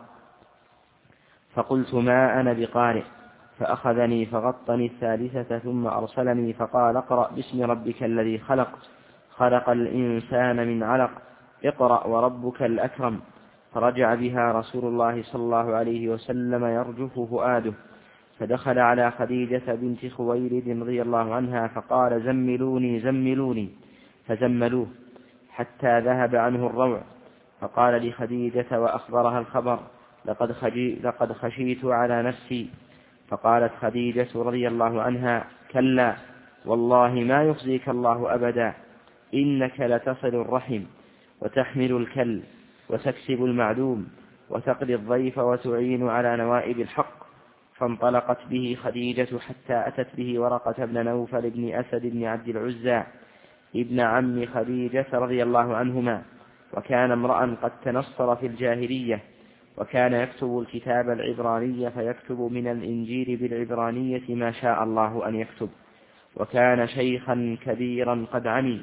فقلت: ما أنا بقارئ. فأخذني فغطني الثالثة ثم أرسلني فقال: اقرأ باسم ربك الذي خلق، خلق الإنسان من علق، اقرأ وربك الأكرم. فرجع بها رسول الله صلى الله عليه وسلم يرجف فؤاده، فدخل على خديجة بنت خويلد رضي الله عنها فقال: زملوني زملوني، فزملوه حتى ذهب عنه الروع، فقال لخديجة وأخبرها الخبر: لقد خشيت على نفسي. فقالت خديجة رضي الله عنها: كلا والله ما يخزيك الله أبدا، إنك لتصل الرحم وتحمل الكل وتكسب المعدوم وتقضي الضيف وتعين على نوائب الحق. فانطلقت به خديجة حتى أتت به ورقة بن نوفل بن أسد بن عبد العزى ابن عم خديجة رضي الله عنهما، وكان امرأ قد تنصر في الجاهلية، وكان يكتب الكتاب العبراني فيكتب من الإنجيل بالعبرانية ما شاء الله أن يكتب، وكان شيخا كبيرا قد عمي.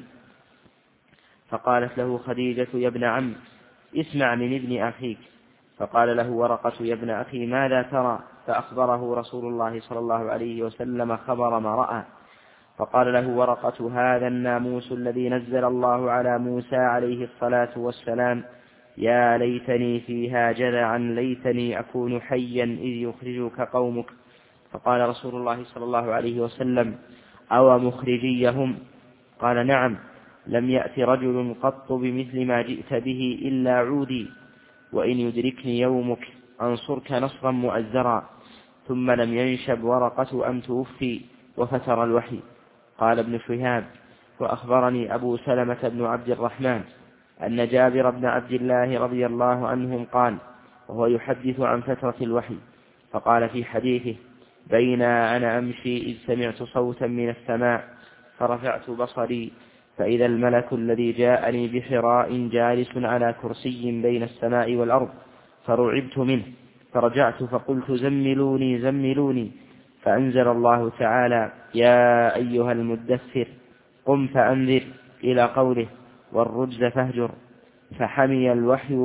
فقالت له خديجة: يا ابن عم، اسمع من ابن أخيك. فقال له ورقة: يا ابن أخي، ماذا ترى؟ فأخبره رسول الله صلى الله عليه وسلم خبر ما رأى. فقال له ورقة: هذا الناموس الذي نزل الله على موسى عليه الصلاة والسلام، يا ليتني فيها جذعا، ليتني أكون حيا إذ يخرجك قومك. فقال رسول الله صلى الله عليه وسلم: أو مخرجيهم؟ قال: نعم، لم يأت رجل قط بمثل ما جئت به إلا عودي، وإن يدركني يومك أنصرك نصرا مؤزرا. ثم لم ينشب ورقة أن توفي وفتر الوحي. قال ابن شهاب: وأخبرني أبو سلمة بن عبد الرحمن أن جابر بن عبد الله رضي الله عنهم قال، وهو يحدث عن فترة الوحي، فقال في حديثه: بين أنا أمشي إذ سمعت صوتا من السماء، فرفعت بصري فإذا الملك الذي جاءني بحراء جالس على كرسي بين السماء والأرض، فرعبت منه، فرجعت فقلت زملوني زملوني، فأنزل الله تعالى: يا أيها المدثر قم فأنذر، إلى قوله: والرجز فاهجر. فحمي الوحي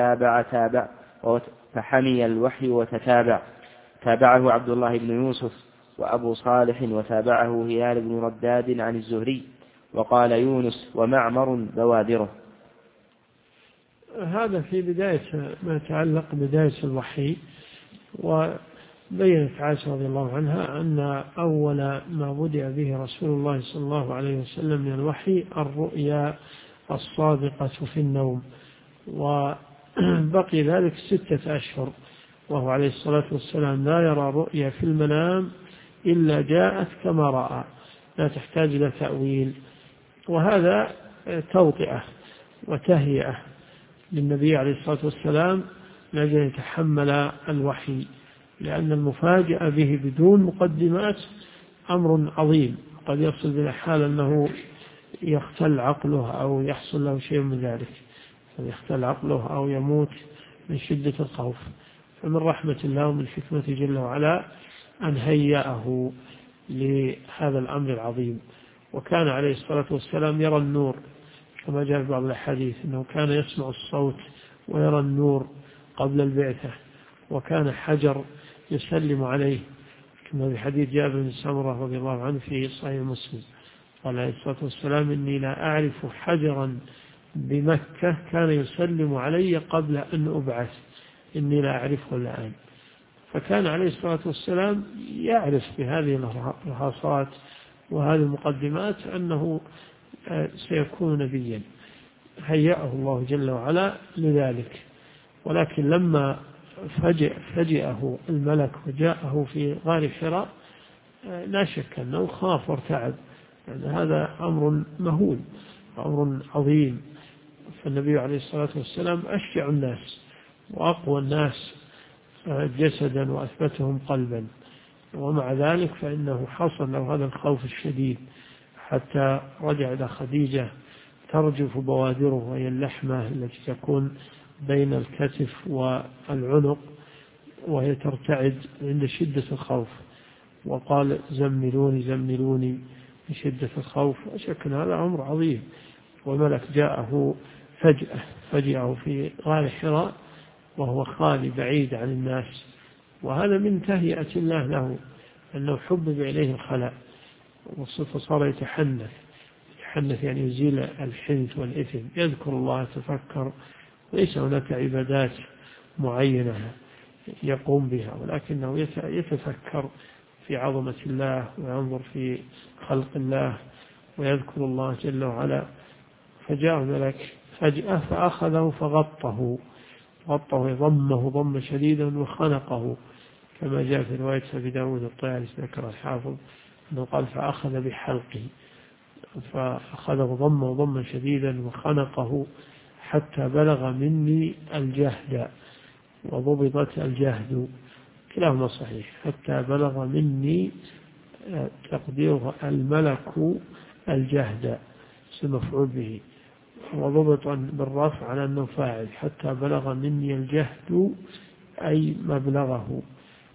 وتتابع تابعه عبد الله بن يوسف وأبو صالح، وتابعه هلال بن رداد عن الزهري، وقال يونس ومعمر بوادره. هذا في بداية ما يتعلق بداية الوحي. وبينت عائشة رضي الله عنها أن أول ما بدأ به رسول الله صلى الله عليه وسلم من الوحي الرؤيا الصادقة في النوم، وبقي ذلك 6 أشهر وهو عليه الصلاة والسلام لا يرى رؤيا في المنام إلا جاءت كما رأى، لا تحتاج إلى تأويل. وهذا توطئة وتهيئة للنبي عليه الصلاة والسلام لأجل يتحمل الوحي، لأن المفاجأة به بدون مقدمات أمر عظيم، قد يصل بنا حال أنه يختل عقله أو يحصل له شيء من ذلك، يختل عقله أو يموت من شدة الخوف. فمن رحمة الله ومن حكمة جل وعلا أن هيأه لهذا الأمر العظيم. وكان عليه الصلاة والسلام يرى النور كما جاء في بعض الحديث أنه كان يسمع الصوت ويرى النور قبل البعثة، وكان حجر يسلم عليه كما في حديث جابر بن سمرة رضي الله عنه في صحيح مسلم، قال عليه الصلاة والسلام: إني لا أعرف حجرا بمكة كان يسلم علي قبل أن أبعث، إني لا أعرفه الآن. فكان عليه الصلاة والسلام يعرف بهذه الرهاصات وهذه المقدمات أنه سيكون نبيا، هيأه الله جل وعلا لذلك. ولكن لما فجأه الملك وجاءه في غار حراء لا شك أنه خاف وارتعب، يعني هذا أمر مهول، أمر عظيم. فالنبي عليه الصلاة والسلام أشجع الناس وأقوى الناس جسدا وأثبتهم قلبا، ومع ذلك فإنه حصل له هذا الخوف الشديد حتى رجع إلى خديجة ترجف بوادره، وهي اللحمة التي تكون بين الكتف والعنق، وهي ترتعد عند شدة الخوف، وقال: زملوني زملوني من شدة الخوف. أشكل هذا أمر عظيم. وملك جاءه فجأه في غار حراء وهو خالي بعيد عن الناس، وهذا من تهيئة الله له، أنه حبب إليه الخلاء فصار يتحنث يعني يزيل الحنث والإثم، يذكر الله يتفكر، ليس هناك عبادات معينة يقوم بها، ولكنه يتفكر في عظمة الله وينظر في خلق الله ويذكر الله جل وعلا. فجاء الملك فجأة فأخذه فغطه ضمه ضم شديدا وخنقه، كما جاء في رواية أبي داود الطيالسي ذكر الحافظ أنه قال: فأخذ بحلقه، فأخذه ضمه ضما شديدا وخنقه حتى بلغ مني الجهد، وضبطت الجهد، كلاهما صحيح. حتى بلغ مني تقدير الملك الجهد مفعول به، وضبط بالرفع على أنه فاعل، حتى بلغ مني الجهد أي مبلغه.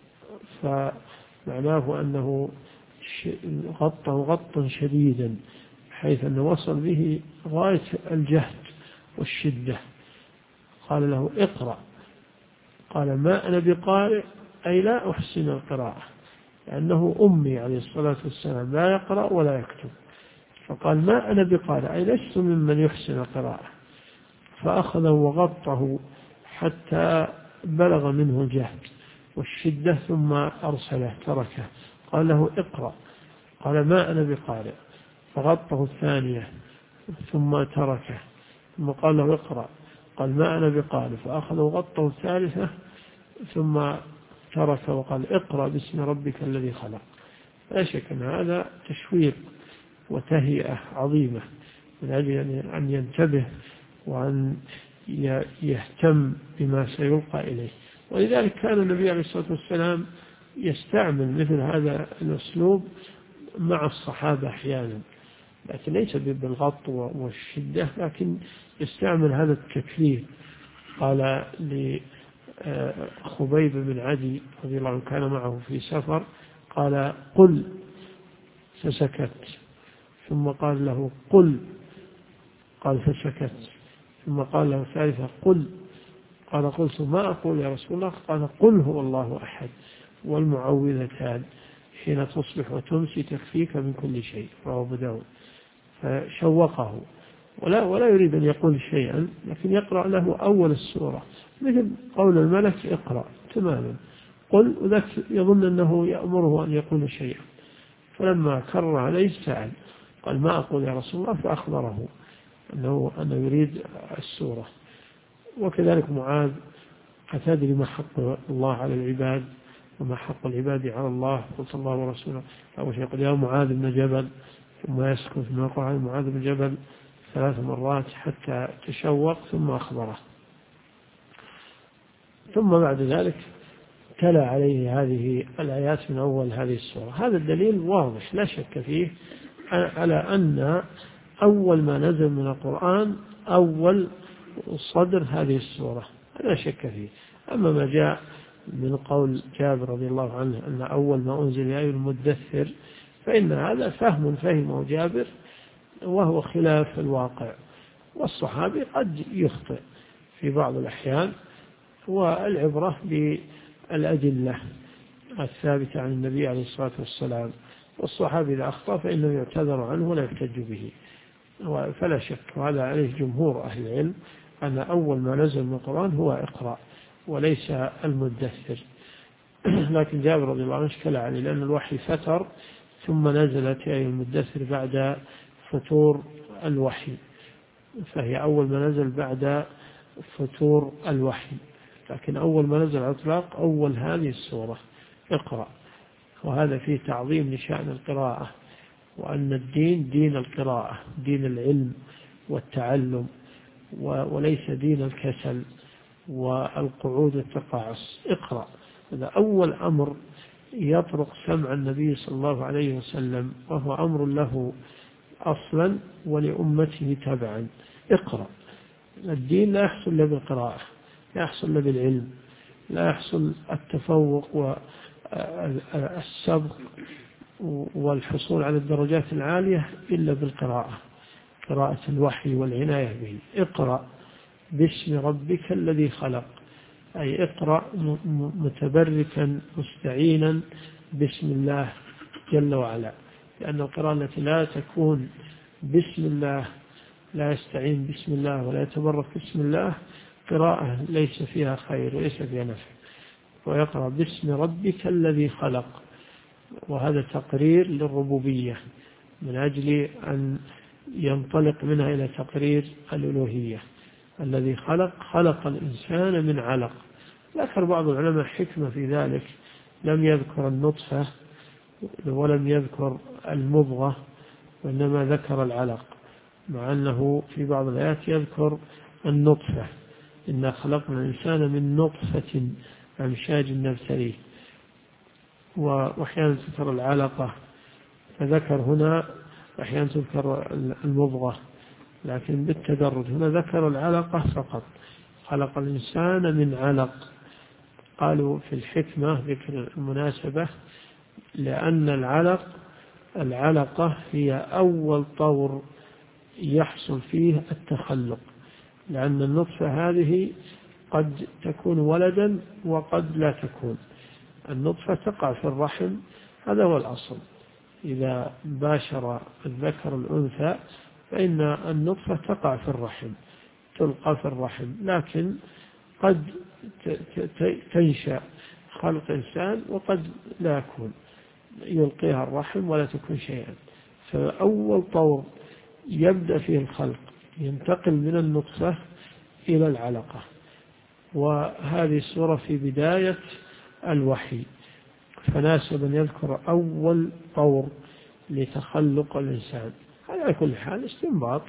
فمعناه أنه غطه غطا شديدا حيث أنه وصل به غاية الجهد والشدة. قال له: اقرأ. قال: ما أنا بقارئ، أي لا أحسن القراءة، لأنه أمي عليه الصلاة والسلام لا يقرأ ولا يكتب. فقال: ما أنا بقارئ، أي لست ممن يحسن القراءة. فأخذه وغطه حتى بلغ منه الجهد والشدة، ثم أرسله تركه. قال له: اقرأ. قال: ما أنا بقارئ. فغطه الثانية ثم تركه، ثم قال له: اقرأ. قال: ما أنا بقارئ. فأخذه وغطه الثالثة ثم ترك وقال: اقرأ باسم ربك الذي خلق. لا شك أن هذا تشويق وتهيئة عظيمة من أجل أن ينتبه وأن يهتم بما سيلقى إليه. ولذلك كان النبي عليه الصلاة والسلام يستعمل مثل هذا الأسلوب مع الصحابة أحيانا، لكن ليس بالغط والشدة، لكن يستعمل هذا التكليف. قال خبيب بن عدي رضي الله عنه كان معه في سفر قال قل، فسكت، ثم قال له قل، قال فسكت، ثم قال له ثالثة قل، قال قلت ما أقول يا رسول الله؟ قال قل هو الله أحد والمعوذتان حين تصبح وتمسي تكفيك من كل شيء. رواه أبو داود. فشوقه ولا يريد أن يقول شيئا، لكن يقرأ له أول السورة مثل قول الملك اقرأ تماما، قل، وذاك يظن أنه يأمره أن يقول شيئا، فلما كرر عليه سأل قال ما أقول يا رسول الله؟ فأخبره أنه يريد السورة. وكذلك معاذ: أتدري ما حق الله على العباد وما حق العباد على الله؟ قلت الله ورسوله. أول شيء يقول يا معاذ بن جبل، ثم يسكت، ثم يقول عن معاذ بن جبل 3 مرات حتى تشوق، ثم أخبره. ثم بعد ذلك تلا عليه هذه الآيات من أول هذه السورة. هذا الدليل واضح لا شك فيه على أن أول ما نزل من القرآن أول صدر هذه السورة، لا شك فيه. أما ما جاء من قول جابر رضي الله عنه أن أول ما أنزل يا أيها المدثر، فإن هذا فهمه جابر وهو خلاف الواقع، والصحابي قد يخطئ في بعض الأحيان، والعبرة بالأدلة الثابتة عن النبي عليه الصلاة والسلام، والصحابي إذا أخطأ فإنه يعتذر عنه ولا يحتج به. فلا شك، وهذا عليه جمهور أهل العلم، أن أول ما نزل من القرآن هو اقرأ وليس المدثر. لكن جابر رضي الله عنه اشكل عليه لأن الوحي فتر، ثم نزلت يا أيها المدثر بعد فتور الوحي، فهي أول ما نزل بعد فتور الوحي، لكن أول ما نزل على الإطلاق أول هذه السورة اقرأ. وهذا فيه تعظيم لشأن القراءة، وأن الدين دين القراءة، دين العلم والتعلم، وليس دين الكسل والقعود والتقاعس. اقرأ، هذا أول أمر يطرق سمع النبي صلى الله عليه وسلم، وهو أمر له أصلا ولأمته تبعا. اقرأ. الدين لا يحصل إلا بالقراءة، لا يحصل إلا بالعلم، لا يحصل التفوق والسبق والحصول على الدرجات العالية إلا بالقراءة، قراءة الوحي والعناية به. اقرأ باسم ربك الذي خلق، أي اقرأ متبركا مستعينا باسم الله جل وعلا، لأن القراءة التي لا تكون بسم الله، لا يستعين بسم الله ولا يتبرك بسم الله، قراءة ليس فيها خير وليس فيها نفع. ويقرأ باسم ربك الذي خلق، وهذا تقرير للربوبية من أجل أن ينطلق منها إلى تقرير الألوهية. الذي خلق الإنسان من علق. ذكر بعض العلماء حكمة في ذلك، لم يذكر النطفة ولم يذكر المضغة، وإنما ذكر العلق، مع أنه في بعض الآيات يذكر النطفة: إنا خلقنا الإنسان من نطفة أمشاج نبتليه، وأحيانا تذكر العلقة، فذكر هنا أحيانا تذكر المضغة، لكن بالتدرج. هنا ذكر العلقة فقط، خلق الإنسان من علق. قالوا في الحكمة ذكر المناسبة لأن العلقة هي أول طور يحصل فيه التخلق، لأن النطفة هذه قد تكون ولدا وقد لا تكون. النطفة تقع في الرحم، هذا هو الأصل. إذا باشر الذكر الأنثى فإن النطفة تقع في الرحم، تلقى في الرحم، لكن قد تنشأ خلق إنسان وقد لا يكون، يلقيها الرحم ولا تكون شيئا. فأول طور يبدأ فيه الخلق ينتقل من النطفة إلى العلقة، وهذه السورة في بداية الوحي، فناسب أن يذكر أول طور لتخلق الإنسان. على كل حال استنباط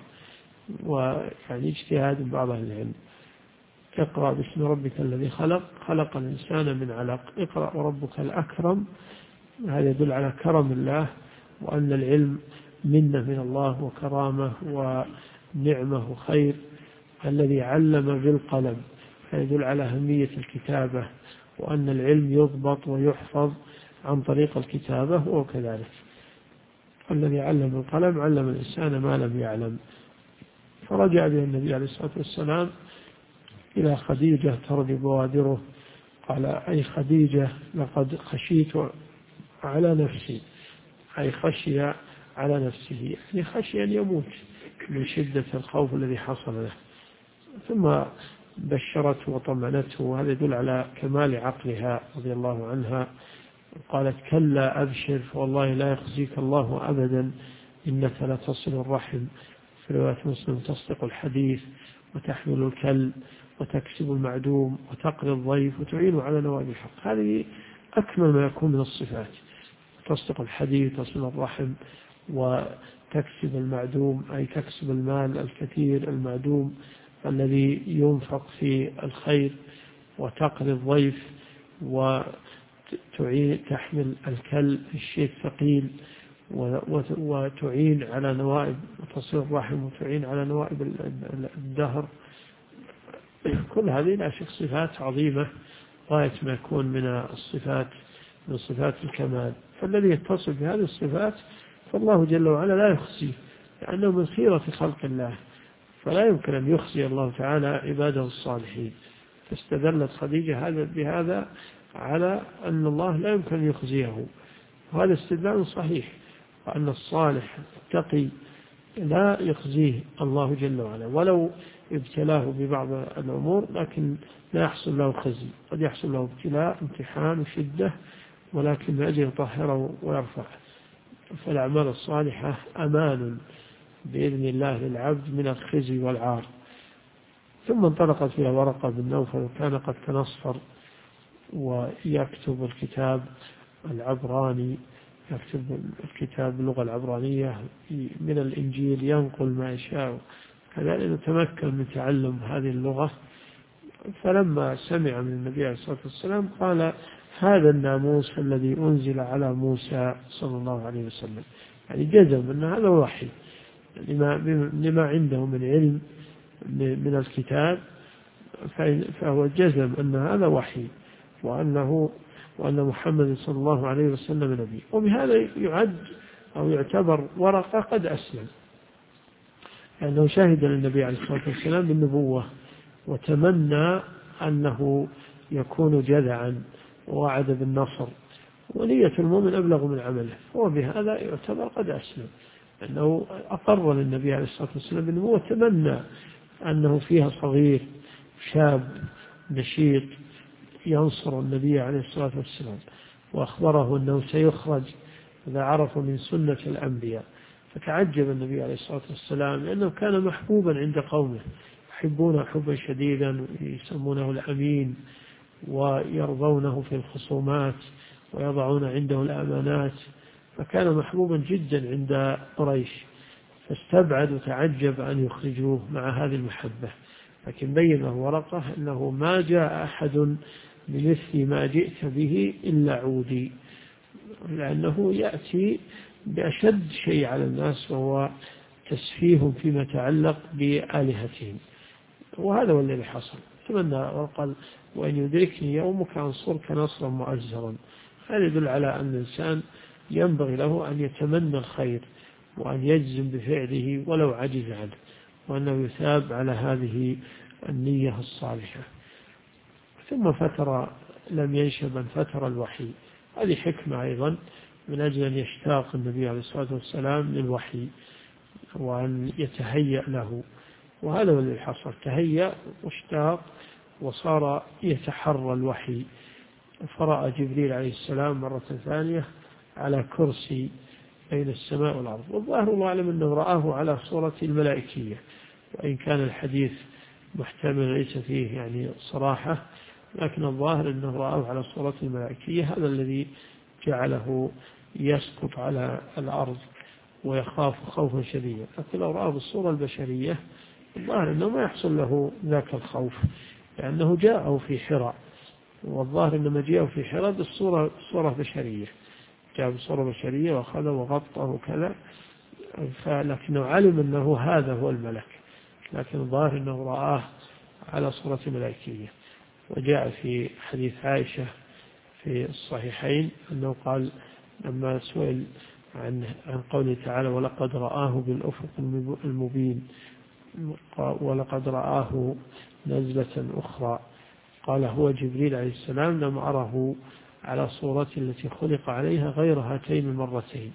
ويعني اجتهاد بعض أهل العلم. اقرأ باسم ربك الذي خلق، خلق الإنسان من علق. اقرأ وربك الأكرم، هذا يدل على كرم الله، وأن العلم منة من الله وكرامة ونعمة وخير. الذي علم بالقلم، يدل على أهمية الكتابة، وأن العلم يضبط ويحفظ عن طريق الكتابة. وهو كذلك الذي علم القلم علم الإنسان ما لم يعلم. فرجع به النبي عليه الصلاة والسلام إلى خديجة ترضي بوادره، قال: أي خديجة لقد خشيت على نفسي، أي خشي على نفسه، يعني خشي أن يموت من شدة الخوف الذي حصل له. ثم بشرته وطمأنته، وهذا يدل على كمال عقلها رضي الله عنها. قالت: كلا أبشر فوالله لا يخزيك الله أبدا، إنك لتصل الرحم، في رواية مسلم تصدق الحديث وتحمل الكل وتكسب المعدوم وتقري الضيف وتعين على نوائب الحق. هذه أكمل ما يكون من الصفات: تصدق الحديث، تصل الرحم، وتكسب المعدوم، أي تكسب المال الكثير المعدوم الذي ينفق في الخير، وتقري الضيف، وتحمل الكل الشيء الثقيل، وتعين على نوائب، وتصل الرحم، وتعين على نوائب الدهر. كل هذه لا شك صفات عظيمة غاية ما يكون من الصفات، من صفات الكمال. فالذي يتصل بهذه الصفات فالله جل وعلا لا يخزيه، لأنه من خيرة خلق الله، فلا يمكن أن يخزي الله تعالى عباده الصالحين. فاستدلت خديجة بهذا على أن الله لا يمكن أن يخزيه، وهذا استدلال صحيح، وأن الصالح التقي لا يخزيه الله جل وعلا، ولو ابتلاه ببعض الأمور، لكن لا يحصل له خزي. قد يحصل له ابتلاء، امتحان وشدة، ولكن من أجل يطهره ويرفعه. فالأعمال الصالحة أمان بإذن الله للعبد من الخزي والعار. ثم انطلقت فيها ورقة بن نوفل، وكان قد تنصر ويكتب الكتاب العبراني، يكتب الكتاب باللغة العبرانية من الإنجيل، ينقل ما يشاء، كذلك تمكن من تعلم هذه اللغة. فلما سمع من النبي عليه الصلاة والسلام قال: هذا الناموس الذي أنزل على موسى صلى الله عليه وسلم، يعني جزم أن هذا وحي لما عنده من علم من الكتاب، فهو جزم أن هذا وحي، وأن محمد صلى الله عليه وسلم نبي. وبهذا يعد أو يعتبر ورقة قد أسلم، لأنه شهد للنبي عليه الصلاة والسلام بالنبوة، وتمنى أنه يكون جذعا، ووعد بالنصر، ونية المؤمن أبلغ من عمله. وبهذا يعتبر قد أسلم، أنه أقر للنبي عليه الصلاة والسلام بالنبوة، وتمنى أنه فيها صغير شاب نشيط ينصر النبي عليه الصلاة والسلام، وأخبره أنه سيخرج إذا عرف من سنة الأنبياء. فتعجب النبي عليه الصلاة والسلام، لأنه كان محبوبا عند قومه، يحبونه حبا شديدا، يسمونه الأمين، ويرضونه في الخصومات، ويضعون عنده الأمانات، فكان محبوبا جدا عند قريش. فاستبعد وتعجب أن يخرجوه مع هذه المحبة. لكن بين له ورقة أنه ما جاء أحد بمثل ما جئت به إلا عودي، لأنه يأتي بأشد شيء على الناس، وهو تسفيهم فيما يتعلق بآلهتهم. وهذا هو الذي حصل. تمنى وقال: وإن يدركني يومك أنصرك نصرا مؤزرا. هذا يدل على أن الإنسان ينبغي له أن يتمنى الخير، وأن يجزم بفعله ولو عجز عنه، وأنه يثاب على هذه النية الصالحة. ثم فترة لم ينشب أن فتر الوحي. هذه حكمة أيضا، من أجل أن يشتاق النبي عليه الصلاة والسلام للوحي، وأن يتهيأ له. وهذا هو الذي حصل، تهيأ واشتاق، وصار يتحرى الوحي. فرأى جبريل عليه السلام مرة ثانية على كرسي بين السماء والأرض. والظاهر الله أعلم أنه رآه على صورة الملائكية، وإن كان الحديث محتمل ليس فيه يعني صراحة، لكن الظاهر أنه رآه على صورة الملائكية. هذا الذي جعله يسقط على الأرض ويخاف خوفا شديدا. لكن لو رآه بالصورة البشرية الظاهر أنه ما يحصل له ذاك الخوف، لأنه جاءه في حراء، والظاهر أنما جاءه في حراء بالصورة بشرية، جاء بصورة بشرية وأخذه وغطه وكذا، لكنه علم أنه هذا هو الملك. لكن الظاهر أنه رآه على صورة ملائكية. وجاء في حديث عائشة في الصحيحين أنه قال لما سئل عن قوله تعالى ولقد رآه بالأفق المبين ولقد رآه نزلة أخرى، قال هو جبريل عليه السلام لم أره على صورة التي خلق عليها غير هاتين المرتين،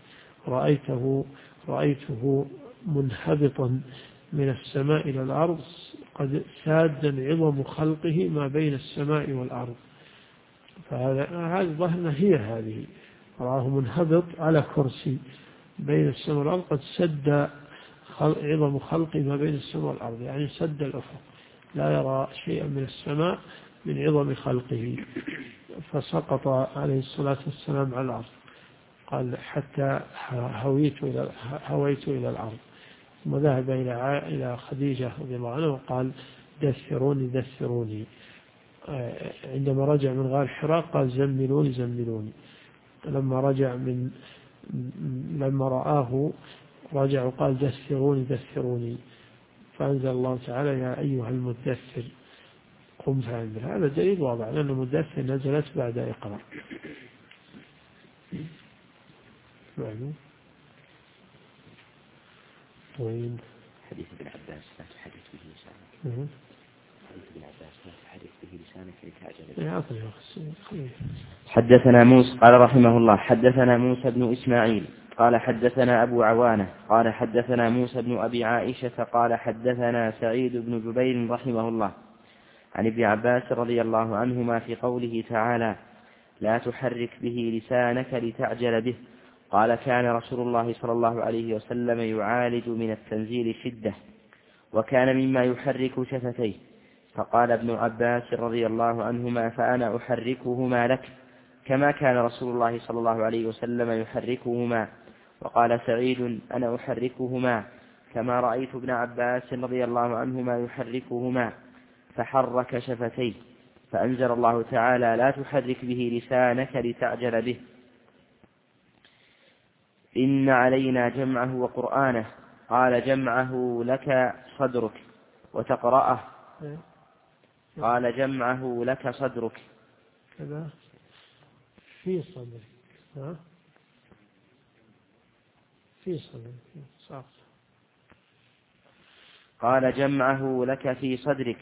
رأيته منهبطا من السماء إلى الأرض قد سادا عظم خلقه ما بين السماء والأرض. فهذا الظاهر هي هذه، رآه منهبط على كرسي بين السماء والأرض قد سد عظم خلقه ما بين السماء والأرض، يعني سد الأفق، لا يرى شيئا من السماء من عظم خلقه. فسقط عليه الصلاة والسلام على الأرض، قال حتى هويت إلى الأرض، ثم ذهب إلى خديجة رضي الله عنها وقال دثروني. عندما رجع من غار حراء قال زملوني. لما رآه رجع وقال دثروني. فأنزل الله تعالى يا أيها المدثر قم فأنذر. هذا دليل واضح لأن المدثر نزلت بعد إقرأ. وين حديث ابن عباس لا تحدث به لسانك. حديث ابن عباس لا تحدث به لسانك. حدثنا موسى قال رحمه الله حدثنا موسى بن إسماعيل قال حدثنا أبو عوانة قال حدثنا موسى بن أبي عائشة قال حدثنا سعيد بن جبير رحمه الله عن ابن عباس رضي الله عنهما في قوله تعالى لا تحرك به لسانك لتعجل به. قال كان رسول الله صلى الله عليه وسلم يعالج من التنزيل شدة وكان مما يحرك شفتيه. فقال ابن عباس رضي الله عنهما فأنا أحركهما لك كما كان رسول الله صلى الله عليه وسلم يحركهما. وقال سعيد أنا أحركهما كما رأيت ابن عباس رضي الله عنهما يحركهما. فحرك شفتيه فأنزل الله تعالى لا تحرك به لسانك لتعجل به إن علينا جمعه وقرآنه. قال جمعه لك صدرك وتقرأه. قال جمعه لك صدرك كذا في صدرك في صدرك صح. قال جمعه لك في صدرك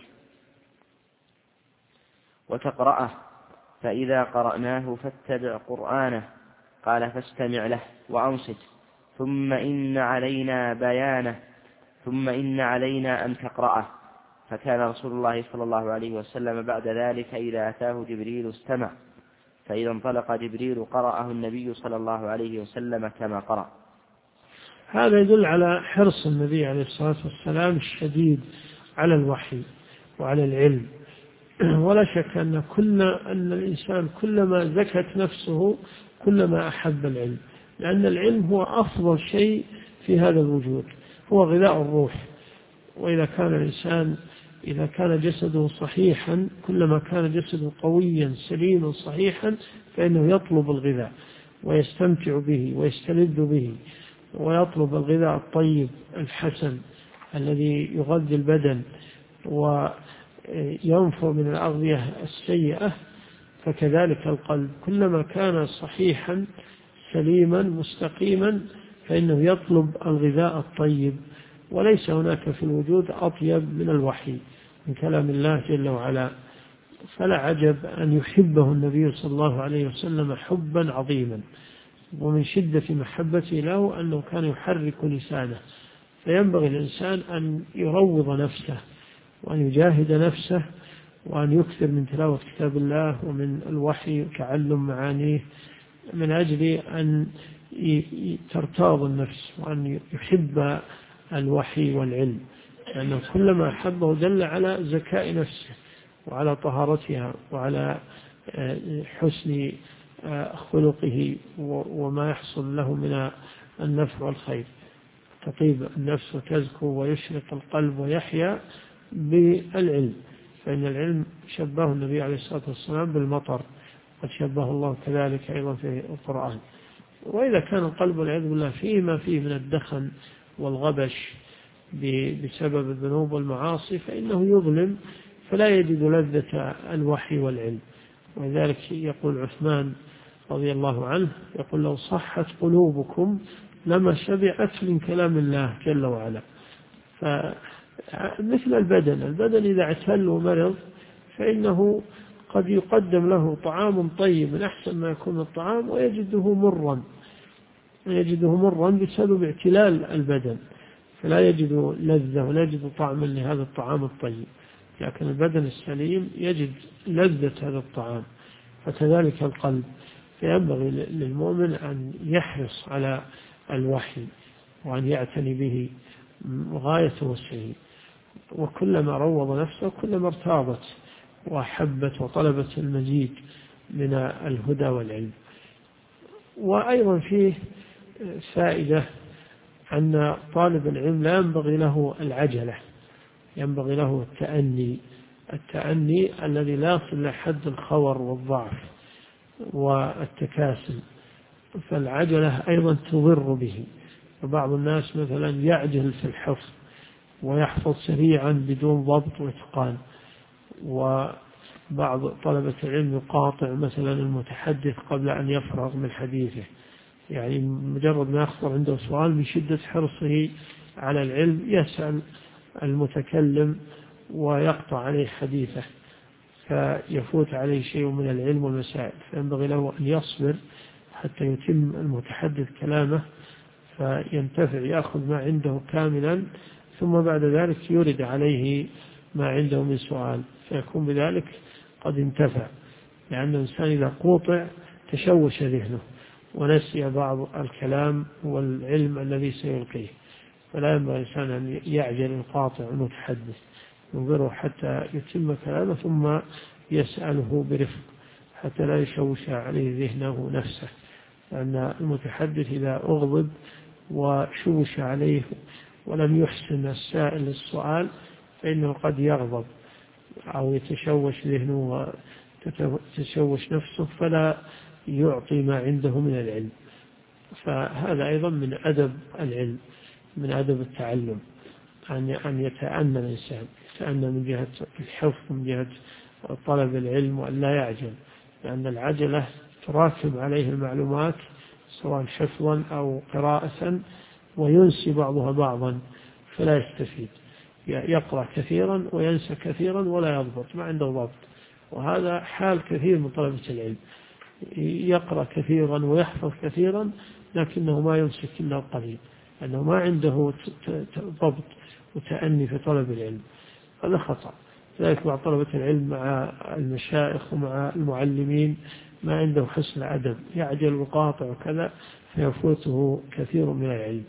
وتقرأه فإذا قرأناه فاتبع قرآنه. قال فاستمع له وأنصت ثم إن علينا بيانه ثم إن علينا أن تقرأه. فكان رسول الله صلى الله عليه وسلم بعد ذلك إذا أتاه جبريل استمع فإذا انطلق جبريل قرأه النبي صلى الله عليه وسلم كما قرأ. هذا يدل على حرص النبي عليه الصلاة والسلام الشديد على الوحي وعلى العلم. ولا شك أن الإنسان كلما زكت نفسه كلما أحب العلم، لأن العلم هو أفضل شيء في هذا الوجود، هو غذاء الروح. وإذا كان جسده صحيحا كلما كان جسده قويا سليما صحيحا فإنه يطلب الغذاء ويستمتع به ويستلذ به ويطلب الغذاء الطيب الحسن الذي يغذي البدن وينفر من الأغذية السيئة. فكذلك القلب كلما كان صحيحا سليما مستقيما فإنه يطلب الغذاء الطيب. وليس هناك في الوجود أطيب من الوحي من كلام الله جل وعلا. فلا عجب أن يحبه النبي صلى الله عليه وسلم حبا عظيما. ومن شدة محبته له أنه كان يحرك لسانه. فينبغي الإنسان أن يروض نفسه وأن يجاهد نفسه وأن يكثر من تلاوة كتاب الله ومن الوحي وتعلم معانيه من أجل أن ترتاض النفس وأن يحب الوحي والعلم، لأنه كلما أحبه دل على زكاء نفسه وعلى طهارتها وعلى حسن خلقه وما يحصل له من النفع والخير. تطيب النفس وتزكو ويشرق القلب ويحيا بالعلم. فإن العلم شبه النبي عليه الصلاة والسلام بالمطر، قد شبه الله كذلك أيضا في القرآن. وإذا كان القلب والعياذ بالله فيه ما فيه من الدخن والغبش بسبب الذنوب والمعاصي فإنه يظلم فلا يجد لذة الوحي والعلم. ولذلك يقول عثمان رضي الله عنه يقول: لو صحت قلوبكم لما شبعت من كلام الله جل وعلا. فمثل البدن إذا اعتل ومرض فإنه قد يقدم له طعام طيب من أحسن ما يكون الطعام ويجده مرا بسبب اعتلال البدن، فلا يجد لذة ولا يجد طعما لهذا الطعام الطيب. لكن البدن السليم يجد لذة هذا الطعام. فكذلك القلب، فينبغي للمؤمن أن يحرص على الوحي وأن يعتني به غاية وسعه، وكلما روض نفسه كلما ارتاضت وأحبت وطلبت المزيد من الهدى والعلم. وأيضا فيه فائدة أن طالب العلم لا ينبغي له العجلة، ينبغي له التأني الذي لا يصل لحد الخور والضعف والتكاسل. فالعجلة أيضا تضر به. وبعض الناس مثلا يعجل في الحفظ ويحفظ سريعا بدون ضبط وإتقان، وبعض طلبة العلم يقاطع مثلا المتحدث قبل أن يفرغ من حديثه، يعني مجرد ما يخطر عنده سؤال من شدة حرصه على العلم يسأل المتكلم ويقطع عليه حديثه فيفوت عليه شيء من العلم والمسائل. فينبغي له أن يصبر حتى يتم المتحدث كلامه فينتفع، يأخذ ما عنده كاملا، ثم بعد ذلك يرد عليه ما عنده من سؤال، فيكون بذلك قد انتفع. لأن الإنسان إذا قوطع تشوش ذهنه ونسي بعض الكلام والعلم الذي سيلقيه. فلا ينبغي الإنسان أن يعجل القاطع المتحدث، ينظره حتى يتم كلامه ثم يسأله برفق حتى لا يشوش عليه ذهنه نفسه. لأن المتحدث إذا أغضب وشوش عليه ولم يحسن السائل السؤال فإنه قد يغضب أو يتشوش ذهنه وتتشوش نفسه فلا يعطي ما عنده من العلم. فهذا أيضا من أدب العلم، من أدب التعلم، أن يتأنى الإنسان، يتأنى من جهة الحفظ من جهة طلب العلم وأن لا يعجل، لأن العجلة تراكم عليه المعلومات سواء حفظا أو قراءة وينسي بعضها بعضا فلا يستفيد، يقرأ كثيرا وينسى كثيرا ولا يضبط، ما عنده ضبط. وهذا حال كثير من طلبة العلم، يقرأ كثيرا ويحفظ كثيرا لكنه ما يمسك إلا القليل، لأنه ما عنده ضبط وتأني في طلب العلم. هذا خطأ. ذلك بعض طلبة العلم مع المشايخ ومع المعلمين ما عنده حسن أدب، يعجل وقاطع وكذا فيفوته كثير من العلم.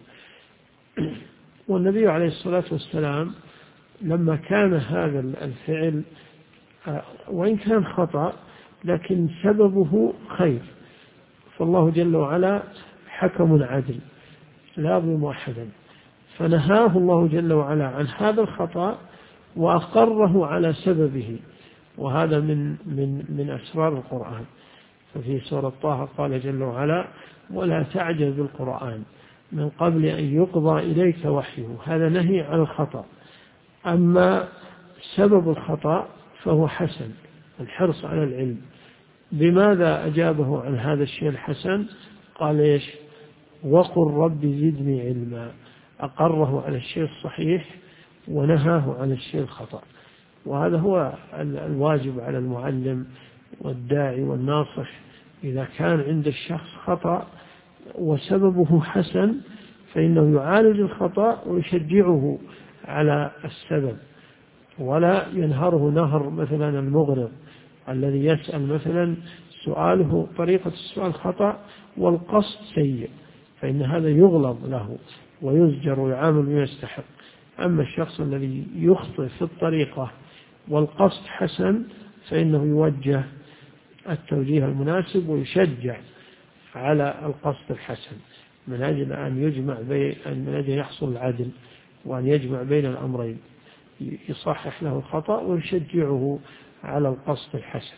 والنبي عليه الصلاة والسلام لما كان هذا الفعل وإن كان خطأ لكن سببه خير، فالله جل وعلا حكم عدل لا يظلم أحدا، فنهاه الله جل وعلا عن هذا الخطأ وأقره على سببه. وهذا من أسرار القرآن. ففي سورة طه قال جل وعلا: ولا تعجل بالقرآن من قبل أن يقضى إليك وحيه. هذا نهي عن الخطأ. أما سبب الخطأ فهو حسن، الحرص على العلم. بماذا أجابه عن هذا الشيء الحسن؟ قال إيش؟ وقل رب زدني علما. أقره على الشيء الصحيح ونهاه عن الشيء الخطأ. وهذا هو الواجب على المعلم والداعي والناصح. إذا كان عند الشخص خطأ وسببه حسن فإنه يعالج الخطأ ويشجعه على السبب، ولا ينهره نهر مثلا المغرض الذي يسأل مثلا سؤاله طريقة السؤال خطأ والقصد سيء، فإن هذا يغلظ له ويزجر ويعامل بما يستحق. أما الشخص الذي يخطئ في الطريقة والقصد حسن فإنه يوجه التوجيه المناسب ويشجع على القصد الحسن من أجل من أجل يحصل العدل وأن يجمع بين الأمرين، يصحح له الخطأ ويشجعه على القصد الحسن.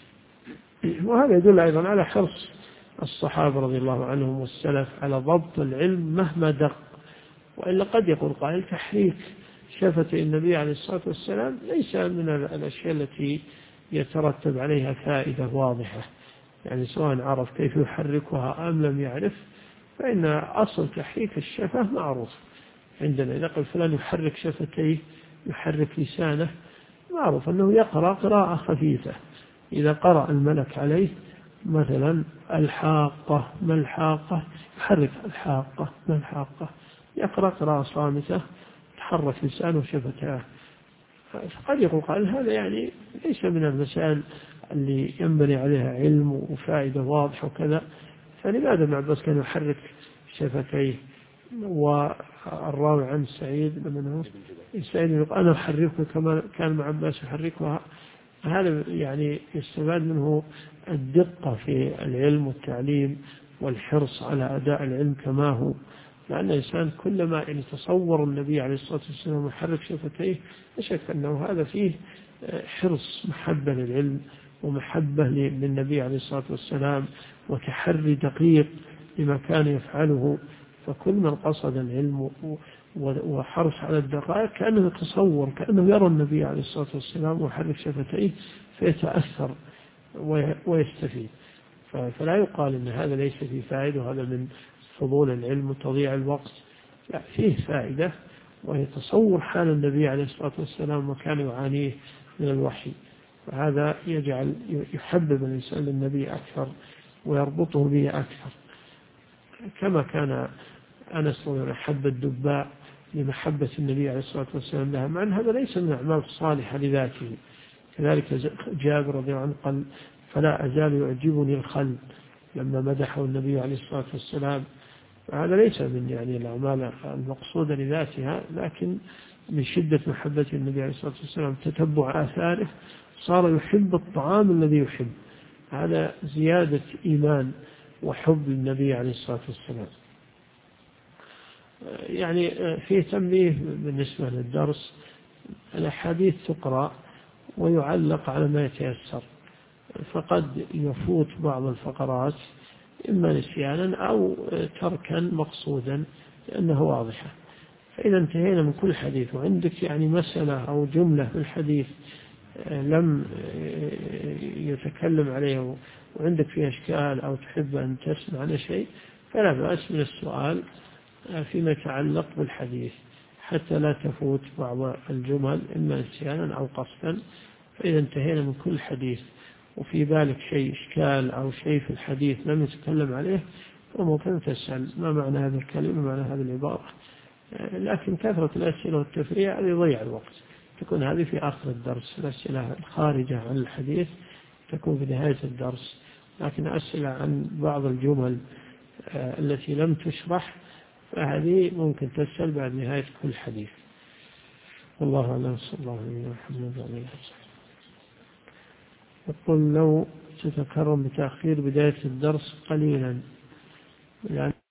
وهذا يدل أيضا على حرص الصحابة رضي الله عنهم والسلف على ضبط العلم مهما دق. وإلا قد يقول قائل: تحريك شفتي النبي عليه الصلاة والسلام ليس من الأشياء التي يترتب عليها فائدة واضحة، يعني سواء عرف كيف يحركها أم لم يعرف، فإن أصل تحريك الشفة معروف عندنا. إذا قال فلان يحرك شفتيه يحرك لسانه، معروف أنه يقرأ قراءة خفيفة. إذا قرأ الملك عليه مثلا الحاقة ما الحاقة، يحرك الحاقة ما الحاقة، يقرأ قراءة صامتة، تحرك لسانه وشفتاه. قد يقول قال هذا يعني ليس من المسائل اللي ينبني عليها علم وفائدة واضحة وكذا، فلماذا ابن عباس كان يحرك شفتيه؟ والراوي عن سعيد لمن هو سعيد يقول أنا أحركه كما كان ابن عباس يحركها. هذا يعني يستفاد منه الدقة في العلم والتعليم والحرص على أداء العلم كما هو، لأن الإنسان كلما يعني تصور النبي عليه الصلاة والسلام يحرك شفتيه لا شك أنه هذا فيه حرص محبة للعلم ومحبة للنبي عليه الصلاة والسلام وتحري دقيق لما كان يفعله. فكل من قصد العلم وحرص على الدقائق كأنه يتصور كأنه يرى النبي عليه الصلاة والسلام ويحرك شفتيه فيتأثر ويستفيد. فلا يقال إن هذا ليس فيه فائدة وهذا من فضول العلم وتضييع الوقت، لا، فيه فائدة، وهي تصور حال النبي عليه الصلاة والسلام وكان يعانيه من الوحي، وهذا يجعل يحبب الإنسان للنبي أكثر ويربطه به أكثر. كما كان أنس يحب الدباء لمحبة النبي عليه الصلاة والسلام لها، مع أن هذا ليس من الأعمال الصالحة لذاته. كذلك جابر رضي الله عنه قال فلا أزال يعجبني الخل لما مدحه النبي عليه الصلاة والسلام. هذا ليس من يعني الأعمال المقصودة لذاتها، لكن من شدة محبة النبي عليه الصلاة والسلام تتبع آثاره صار يحب الطعام الذي يحب. هذا زيادة إيمان وحب للنبي عليه الصلاة والسلام. يعني في تنبيه بالنسبة للدرس، الأحاديث تقرأ ويعلق على ما يتيسر، فقد يفوت بعض الفقرات إما نسيانا أو تركا مقصودا لأنه واضحة. فإذا انتهينا من كل حديث وعندك يعني مسألة أو جملة في الحديث لم يتكلم عليه وعندك فيها إشكال أو تحب أن تسمع عن شيء، فلا بأس من السؤال فيما يتعلق بالحديث حتى لا تفوت بعض الجمل إما نسيانا أو قصدا. فإذا انتهينا من كل حديث وفي بالك شيء إشكال أو شيء في الحديث لم يتكلم عليه فممكن تسأل ما معنى هذه الكلمة معنى هذه العبارة. لكن كثرة الأسئلة والتفريع هذا يضيع الوقت، تكون هذه في آخر الدرس. الأسئلة الخارجة عن الحديث تكون في نهاية الدرس، لكن أسئلة عن بعض الجمل التي لم تشرح فهذه ممكن تسأل بعد نهاية كل حديث. والله أعلم. صلى الله عليه وسلم. يقول لو تتكرم بتأخير بداية الدرس قليلا، يعني